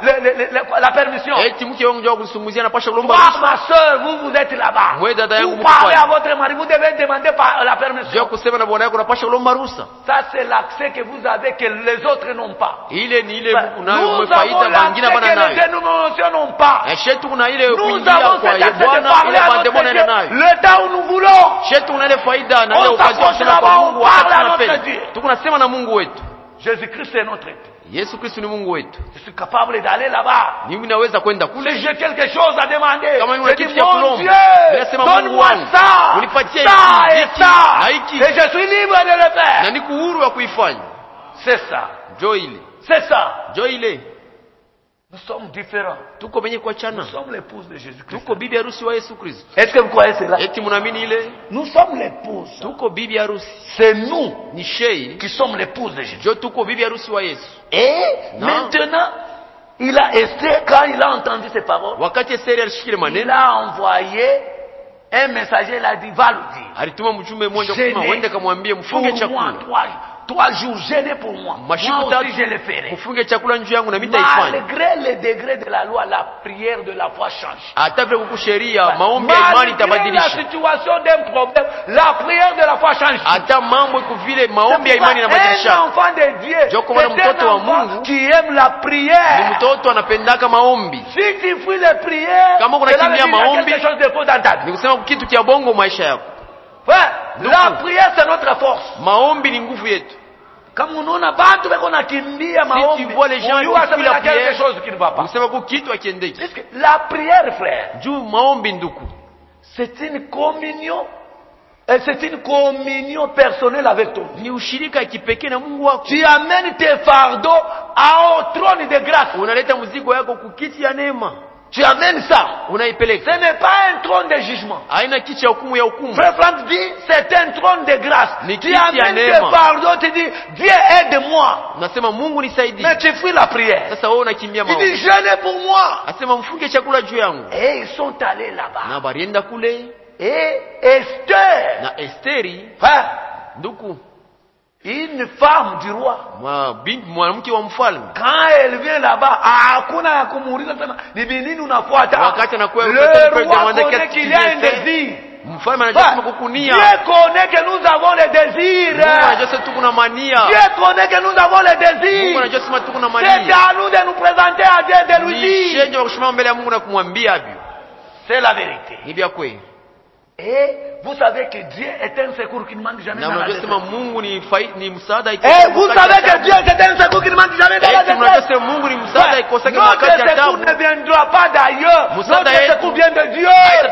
la permission? Eti mke wangu njoo kusumuzia anapasha kulomba Toi, ruhusa. ma soeur, vous êtes là-bas. Mwe dada yangu Vous mko parlez pale. à votre mari, vous devez demander la Njoo permission. kusema na bwana yako unapasha kulomba ruhusa. Ça, c'est l'accès que vous avez que les autres n'ont pas. Ile ni ile Nous unayo avons umefaida bangine l'accès bana que les nayo. dénominations n'ont pas. Shetu kuna ile Nous kuingia avons kwa cet ye accès de Bwana parler ile à notre bandemone Dieu nayo. le temps où nous voulons. Shetu kuna ile faida na ile On ukazi s'approche kusema là-bas, kwa on Mungu parle wakati à notre tunapenda. Dieu. Tuko nasema na Mungu wetu. Jésus-Christ est notre Dieu. Yesu Kristo ni Mungu wetu. Je suis capable d'aller là-bas. Mimi naweza kwenda Si kule. j'ai quelque chose à demander, Kama je una dis kitu cha mon kulomba. Dieu, Ninasema Mungu donne-moi wangu. ça, Unipatie ça hiki, et hiki, ça. na hiki. Et je suis libre de le Na faire. niko huru wa kuifanya. C'est ça. Njoo ile. C'est ça. Njoo ile. Nous sommes différents. Tuko benye kuachana. Nous sommes l'épouse de Jésus-Christ. Tuko bibi harusi wa Yesu Kristo. Est-ce que vous croyez cela? Eti mnaamini ile? Nous sommes l'épouse. Tuko bibi harusi. C'est nous Ni shei. qui sommes l'épouse de Jésus. Njoo tuko bibi harusi wa Yesu. Et Non. maintenant, il a Esther, quand il a entendu ces paroles, Wakati Esther alishikile il maneno, a envoyé un messager, il a dit, va le dire. alituma mjumbe mmoja Je kusema n'ai uende kamwambie pour mfunge moi chakula. 3 jours, jeûner pour moi. Moi aussi je le ferai. Malgré les degrés de la loi, la prière de la foi change. Malgré la situation d'un problème, la prière de la foi change. Un enfant de Dieu, c'est un enfant qui aime la prière. Si tu fuis les prières, cela veut dire quelque chose de faux dans ta vie. La prière c'est notre force. Comme on a battu avec on a kimbia maombi. Si tu vois les gens qui fuient la prière, quelque chose qui ne va pas. La prière, frère, c'est une communion. Et c'est une communion personnelle avec toi. Tu amènes tes fardeaux au trône de grâce. Tu amènes ça. Ce n'est pas un trône de jugement. Frère Franck dit, c'est un trône de grâce. Tu amènes tes fardeaux, tu dis, Dieu aide-moi. Mais tu fuis la prière. Tu dis, jeûne pour moi. Et ils sont allés là-bas. Et Esther, une femme du roi, quand elle vient là-bas, le roi connaît qu'il y a un désir. Dieu connaît que nous avons le désir. Dieu connaît que nous avons le désir. C'est à nous de nous présenter à Dieu et de lui dire. C'est la vérité. Et vous savez que Dieu est un secours qui ne manque jamais dans la détresse. Et vous savez que Dieu est un secours qui ne manque jamais dans la détresse. Notre secours ne viendra pas d'ailleurs. Notre secours vient de Dieu.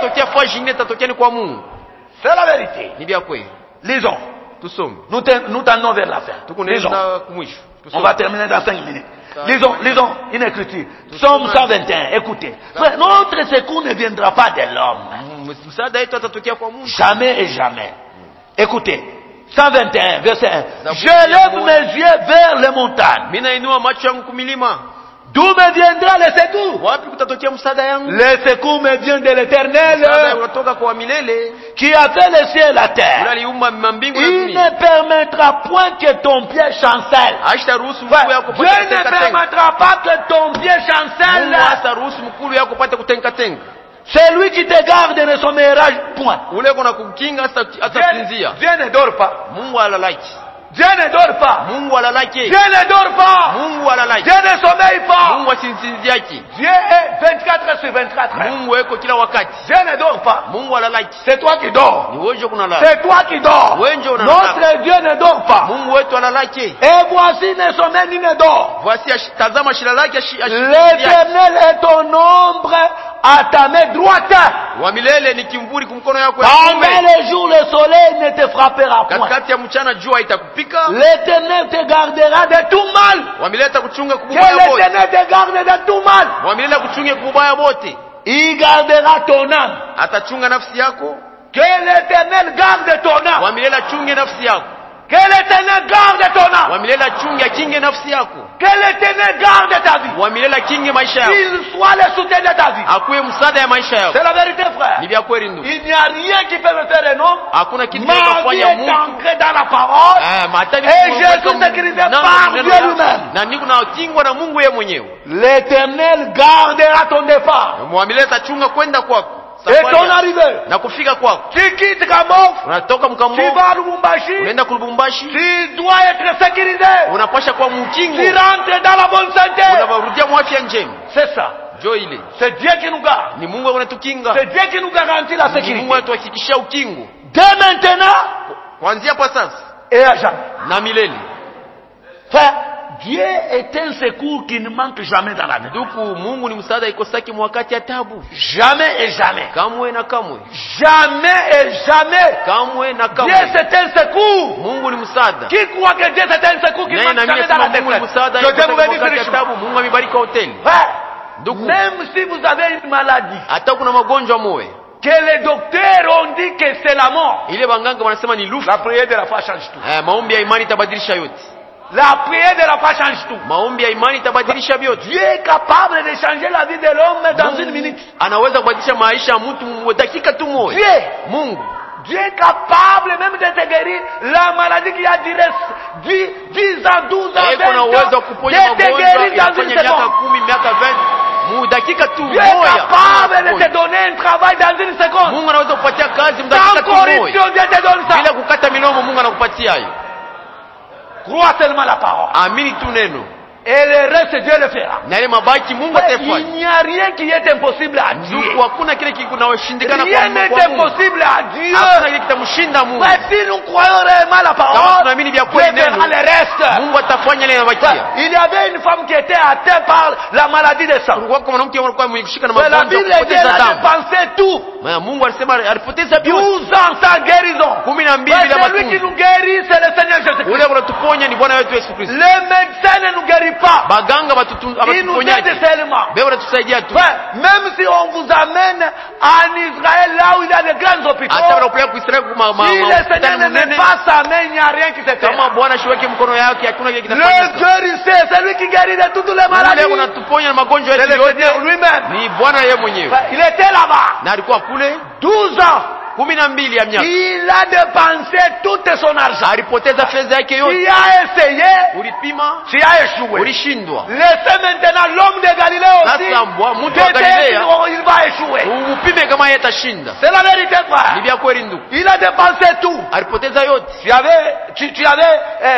C'est la vérité. Lisons. Nous tendons vers la fin. Lisons. On va terminer dans 5 minutes. Lisons une écriture. Psaume 121. Écoutez. Notre secours ne viendra pas de l'homme. Jamais et jamais. Écoutez. 121, verset 1. Je lève mes yeux vers les montagnes. D'où me viendra le secours? Le secours me vient de l'Éternel qui a fait le ciel et la terre. Il ne permettra point que ton pied chancelle. Dieu ne permettra pas que ton pied chancelle. C'est lui qui te garde ne sommeillera point. Dieu ne dort pas. Dieu ne dort pas. Dieu ne dort pas. Dieu ne sommeille pas. Dieu est 24 heures sur 24 heures. Dieu ne dort pas. C'est toi qui dors. C'est toi qui dors. Notre Dieu ne dort pas. Et voici ne sommeille ni ne dort. L'Éternel est ton ombre à ta main droite. Pendant les jours, le soleil ne te frappera point. L'Éternel te gardera de tout mal. Que l'Éternel te garde de tout mal. Il gardera ton âme. Que l'Éternel garde ton âme. Que l'Éternel garde ton âme. Que l'Éternel garde ta vie. Qu'il soit le soutien de ta vie. C'est la vérité, frère. Il n'y a rien qui peut me faire un homme. Ma vie est ancrée dans la parole. Et Jésus s'écrivait par Dieu lui-même. L'Éternel gardera ton départ. Et ton arrivée. Tu quittes Kamov. Tu vas à Lubumbashi. Tu dois être sécurisé. Tu rentres dans la bonne santé. C'est ça. C'est Dieu qui nous garde. C'est Dieu qui nous garantit la sécurité. Dès maintenant. Et à jamais. Frère, Dieu est un secours qui ne manque jamais dans la vie. Jamais et jamais. Jamais et jamais. Dieu c'est un secours. Qui croit que Dieu c'est un secours qui ne manque jamais dans la détresse? Que Dieu vous bénisse richement. Même si vous avez une maladie, que les docteurs ont dit que c'est la mort, la prière de la foi change tout. La prière de la foi change tout. Dieu est capable de changer la vie de l'homme dans une minute. Dieu est capable même de te guérir la maladie qui a duré 10 ans, 12 ans, 20 kuna ans. uwezo wa kuponya magonjwa yafanye miaka 10, miaka 20. Mu dakika tu Dieu est moja. capable de te donner un travail dans une seconde. Mungu anaweza kupatia kazi Sans mdakika tu moja. corruption, Dieu te donne ça. Bila kukata milomo Mungu anakupatia hayo. Crois seulement la parole. Amini tu neno. Et le reste, Dieu le fera. Na ile mabaki Mungu atafanya. Il n'y a rien qui est impossible à Dieu. Hakuna kile kinachoshindikana kwa Rien Mungu. n'est impossible à Dieu. Hakuna kile kitamshinda Mungu. Mais si nous croyons réellement la Kama parole, tunaamini vya Dieu kweli fera neno, le reste. Mungu atafanya ile inabakia. Il y avait une femme qui était atteinte par la maladie de sang. Kulikuwa kwa mwanamke alikuwa ameshika na Mais la magonjwa Bible ya dit elle kupoteza a damu. dépensé tout. Na Mungu alisema alipoteza vyote. 12 ans sans guérison. 12 Mais bila celui qui matunzo. nous guérit, c'est le Seigneur Jésus-Christ. Ule unatuponya ni Bwana wetu Yesu Kristo. Le médecin ne nous guérit pas. Baganga Il nous abatuponyaje. aide seulement. Beo unatusaidia tu. Même si on vous amène en Israël, là où il y a de grands hôpitaux, Hata unapeleka kwa Israeli si le Seigneur ne met pas sa main, il n'y a rien qui se fait. kama Bwana shiweke mkono yake hakuna kile Le kitafanyika. guérisseur, c'est lui qui guérit de toutes les maladies. Ule unatuponya na magonjwa C'est yetu le Seigneur yote. lui-même. Ni Bwana yeye mwenyewe. Il était là-bas. Na alikuwa kule 12 ans. 12 ya miaka. Il a dépensé tout son argent. Alipoteza fedha yake yote. Tu as essayé, Ulipima, tu as échoué. ulishindwa. Laissez maintenant l'homme de Galilée aussi. Sasa mtu wa Peut-être Galilea il va échouer. upime kama yeye atashinda. C'est la vérité, Ni frère. vya kweli ndugu. Il a dépensé tout. Alipoteza yote. Tu avais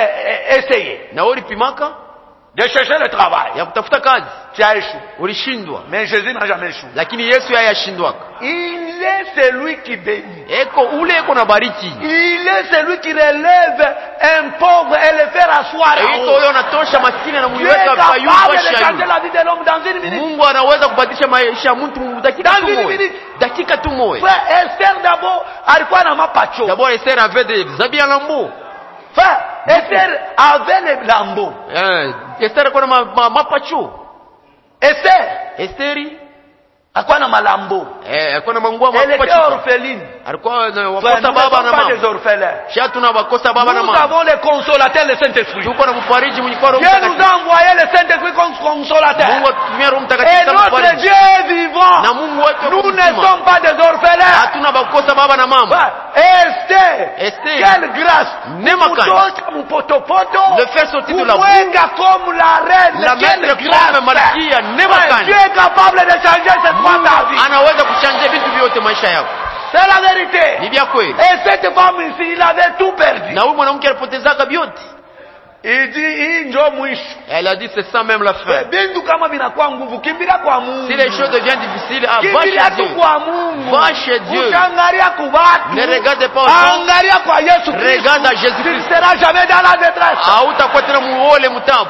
essayé Na ulipimaka de chercher le travail. ya kutafuta kazi. Tu as échoué. Ulishindwa. Mais Jésus n'a jamais échoué. Lakini Yesu yeye ashindwaka. Il est celui qui bénit. Eko ule eko na bariki. Il est celui qui relève un pauvre et le fait asseoir en Eko haut. huyo anatosha maskini na Dieu est muiweka capable payuka de changer shayu. la vie de l'homme dans une minute. Mungu anaweza kubadilisha maisha ya mtu dakika Dans tu une moja. minute. Dakika tu moja. Frère, Esther d'abord alikuwa na mapacho. D'abord Esther avait des habits en lambeaux. Frère, Esther avait les lambeaux. Esther alikuwa na mapacho. Esteri alikuwa na malambo. alikuwa na manguo Elle était mapacho. orpheline. Alikuwa na Frère, wakosa nous ne baba sommes na pas mama. des orphelins. Sha tunawakosa baba na Nous mama. avons le consolateur, le Saint-Esprit. Tuko na mfariji mwenye kwa Roho Dieu nous Mtakatifu. a envoyé le Saint-Esprit comme consolateur. Mungu atumia Roho Et Mtakatifu kama notre mfariji. Dieu est vivant. Na Mungu wetu Nous ne mzima. sommes pas des orphelins. Hatuna bakosa baba na mama. Esther, Esther. quelle grâce. Nema kani. Kutoka mpotopoto. Le fait sortir de la boue. Kumwenga comme la reine. La Quelle mettre grâce. comme malkia. Nema kani. Dieu est capable de changer cette fois ta vie. Anaweza kuchanja vitu vyote maisha yako. C'est la vérité. Ni vya kweli. Et cette femme ici, il avait tout perdu. Na huyu mwanamke alipotezaka vyote. Il dit, hii ndio mwisho. Elle a dit c'est ça même la fin. Bindu kama vinakuwa nguvu, kimbilia kwa Mungu. Si les choses deviennent difficiles, va Kimbilia chez tu Dieu. kwa Mungu. Va chez Dieu. Usiangalia kwa watu. Ne regarde pas aux gens. Angalia kwa Yesu Kristo. Regarde à Jésus Tu ne Christ. seras jamais dans la détresse. Hautakuwa tena muole mtabu.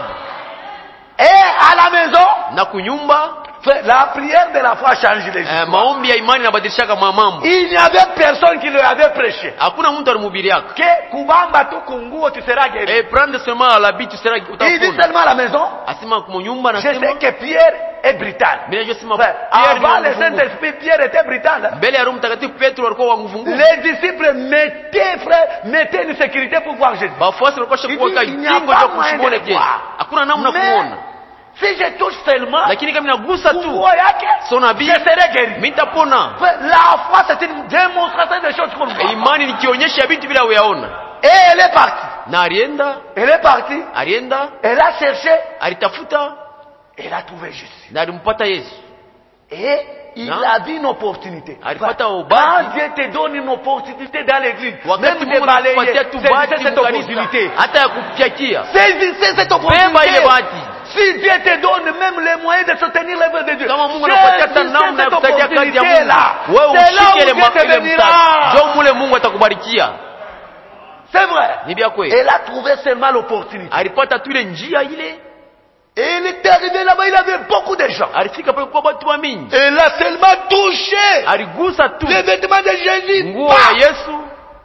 Et à la maison, Na kunyumba, la prière de la foi change les histoires. maombi ya imani inabadilishaka mambo. Il n'y avait personne qui lui avait prêché. Hakuna mtu alimhubiriaka. Que kubamba tu kunguo tu seras guéri. Et prendre seulement l'habit tu seras Il dit utapona. seulement à la maison. Asema kwa nyumba Je nasema. sais que Pierre est brutal. Mimi najua sema Avant le Pierre. Saint-Esprit, Pierre était brutal. Mbele ya Roho Mtakatifu Petro alikuwa wa nguvu nguvu. Les disciples mettaient une sécurité pour voir Jésus. Bafuasi walikuwa shakuweka Il n'y a kingo pas cha moyen kushimona de je. voir. Hakuna namna kuona. Si je touche seulement, Lakini kama nagusa tu nguo yake, son habit, je serai guéri. mimi nitapona. La foi, c'est une démonstration des choses qu'on voit. Imani nikionyesha vitu bila uyaona. Et elle est partie. Na alienda, Elle est partie. Elle a cherché. alitafuta, Elle a trouvé Jésus. na alimpata Yesu. Et il Non. a vu une opportunité. Alipata Quand ubati. Dieu te donne une opportunité dans l'église, même Wakati de Mungu balayer, anakupatia tu saisissez bahati cette mkanisa, opportunité. hata ya kupyakia. Saisissez cette Beba opportunité. ile bahati. Si Dieu te donne même les moyens de soutenir l'œuvre de Dieu, Kama Mungu anakupatia hata namna ya kusaidia kazi ya Mungu. là. Wewe C'est là ushike où ile Dieu te ile bénira. mtaji. Ndio mule Mungu atakubarikia. C'est vrai. Ni vya kweli. Elle a trouvé seulement l'opportunité. Alipata tu ile njia ile. Et il est arrivé là-bas, il avait beaucoup de gens. Alifika pale kwa watu wa mingi. Elle a seulement touché Aligusa tu les vêtements de Jésus. nguo ya Yesu.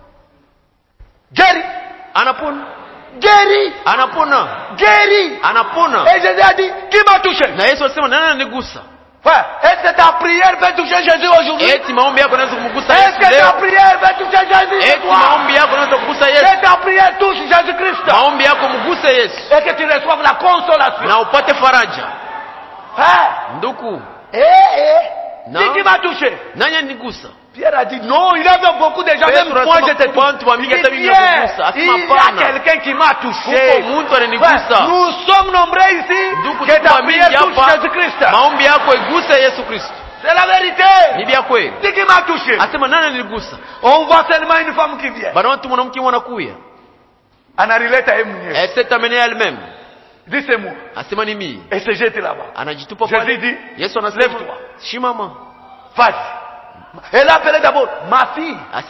Guéri. Anapona. Guéri. Anapona. Guéri. Anapona. Et Jésus a dit, qui m'a touché? Na Yesu alisema nani ananigusa? Est-ce que ta prière peut toucher Jésus aujourd'hui? Eti maombi yako yanaweza kumgusa Est-ce Yesu que ta leo? prière peut toucher Jésus ce Eti soir? maombi yako yanaweza kugusa Yesu? Que ta prière touche Jésus-Christ. Maombi yako mguse Yesu Et que tu reçoives la consolation. na upate faraja. Frère. Nduku, Qui m'a touché? Pierre a dit non, il y avait beaucoup de gens, même moi j'étais touché. Il y a quelqu'un qui m'a touché. Nous sommes nombreux ici que ta prière touche Jésus-Christ. C'est la vérité. C'est qui m'a touché. On voit seulement une femme qui vient. Anareleta elle-même. Dis c'est moi. Et se jette là-bas. Jésus dit, lève-toi. Vas-y. Elle a appelé d'abord ma fille. Ta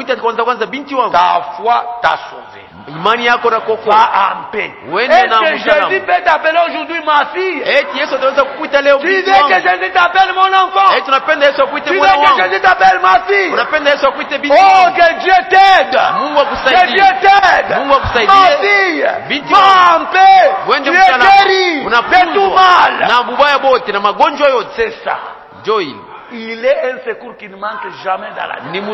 foi t'a sauvé. Va en paix. Est-ce que Jésus peut t'appeler aujourd'hui ma fille? Tu veux que Jésus t'appelle mon enfant? Tu veux que Jésus t'appelle ma fille? Oh, que Dieu t'aide. Que Dieu t'aide. Ma fille, va en paix. Tu es guéri de tout mal. C'est ça. Il est un secours qui ne manque jamais dans la vie.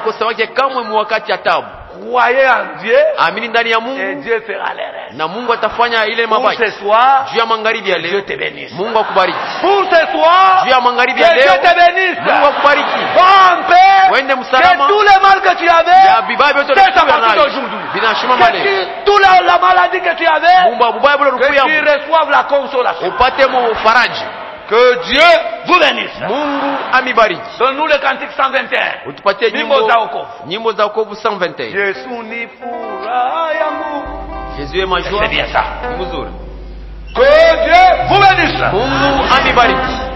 Croyez en Dieu et Dieu fera les restes. Pour ce soir, Dieu te bénisse. Pour ce soir, Dieu te bénisse. Va en paix. Que tout le mal que tu avais cesse à partir d'aujourd'hui. Que toute la maladie que tu avais, que tu reçoives la consolation. Que Dieu vous bénisse. Donne-nous le cantique 121. Nyimbo za wokovu 121. Yesu ni furaha yangu. Jésus est ma joie. C'est bien ça. Que Dieu vous bénisse. Mungu amibariki.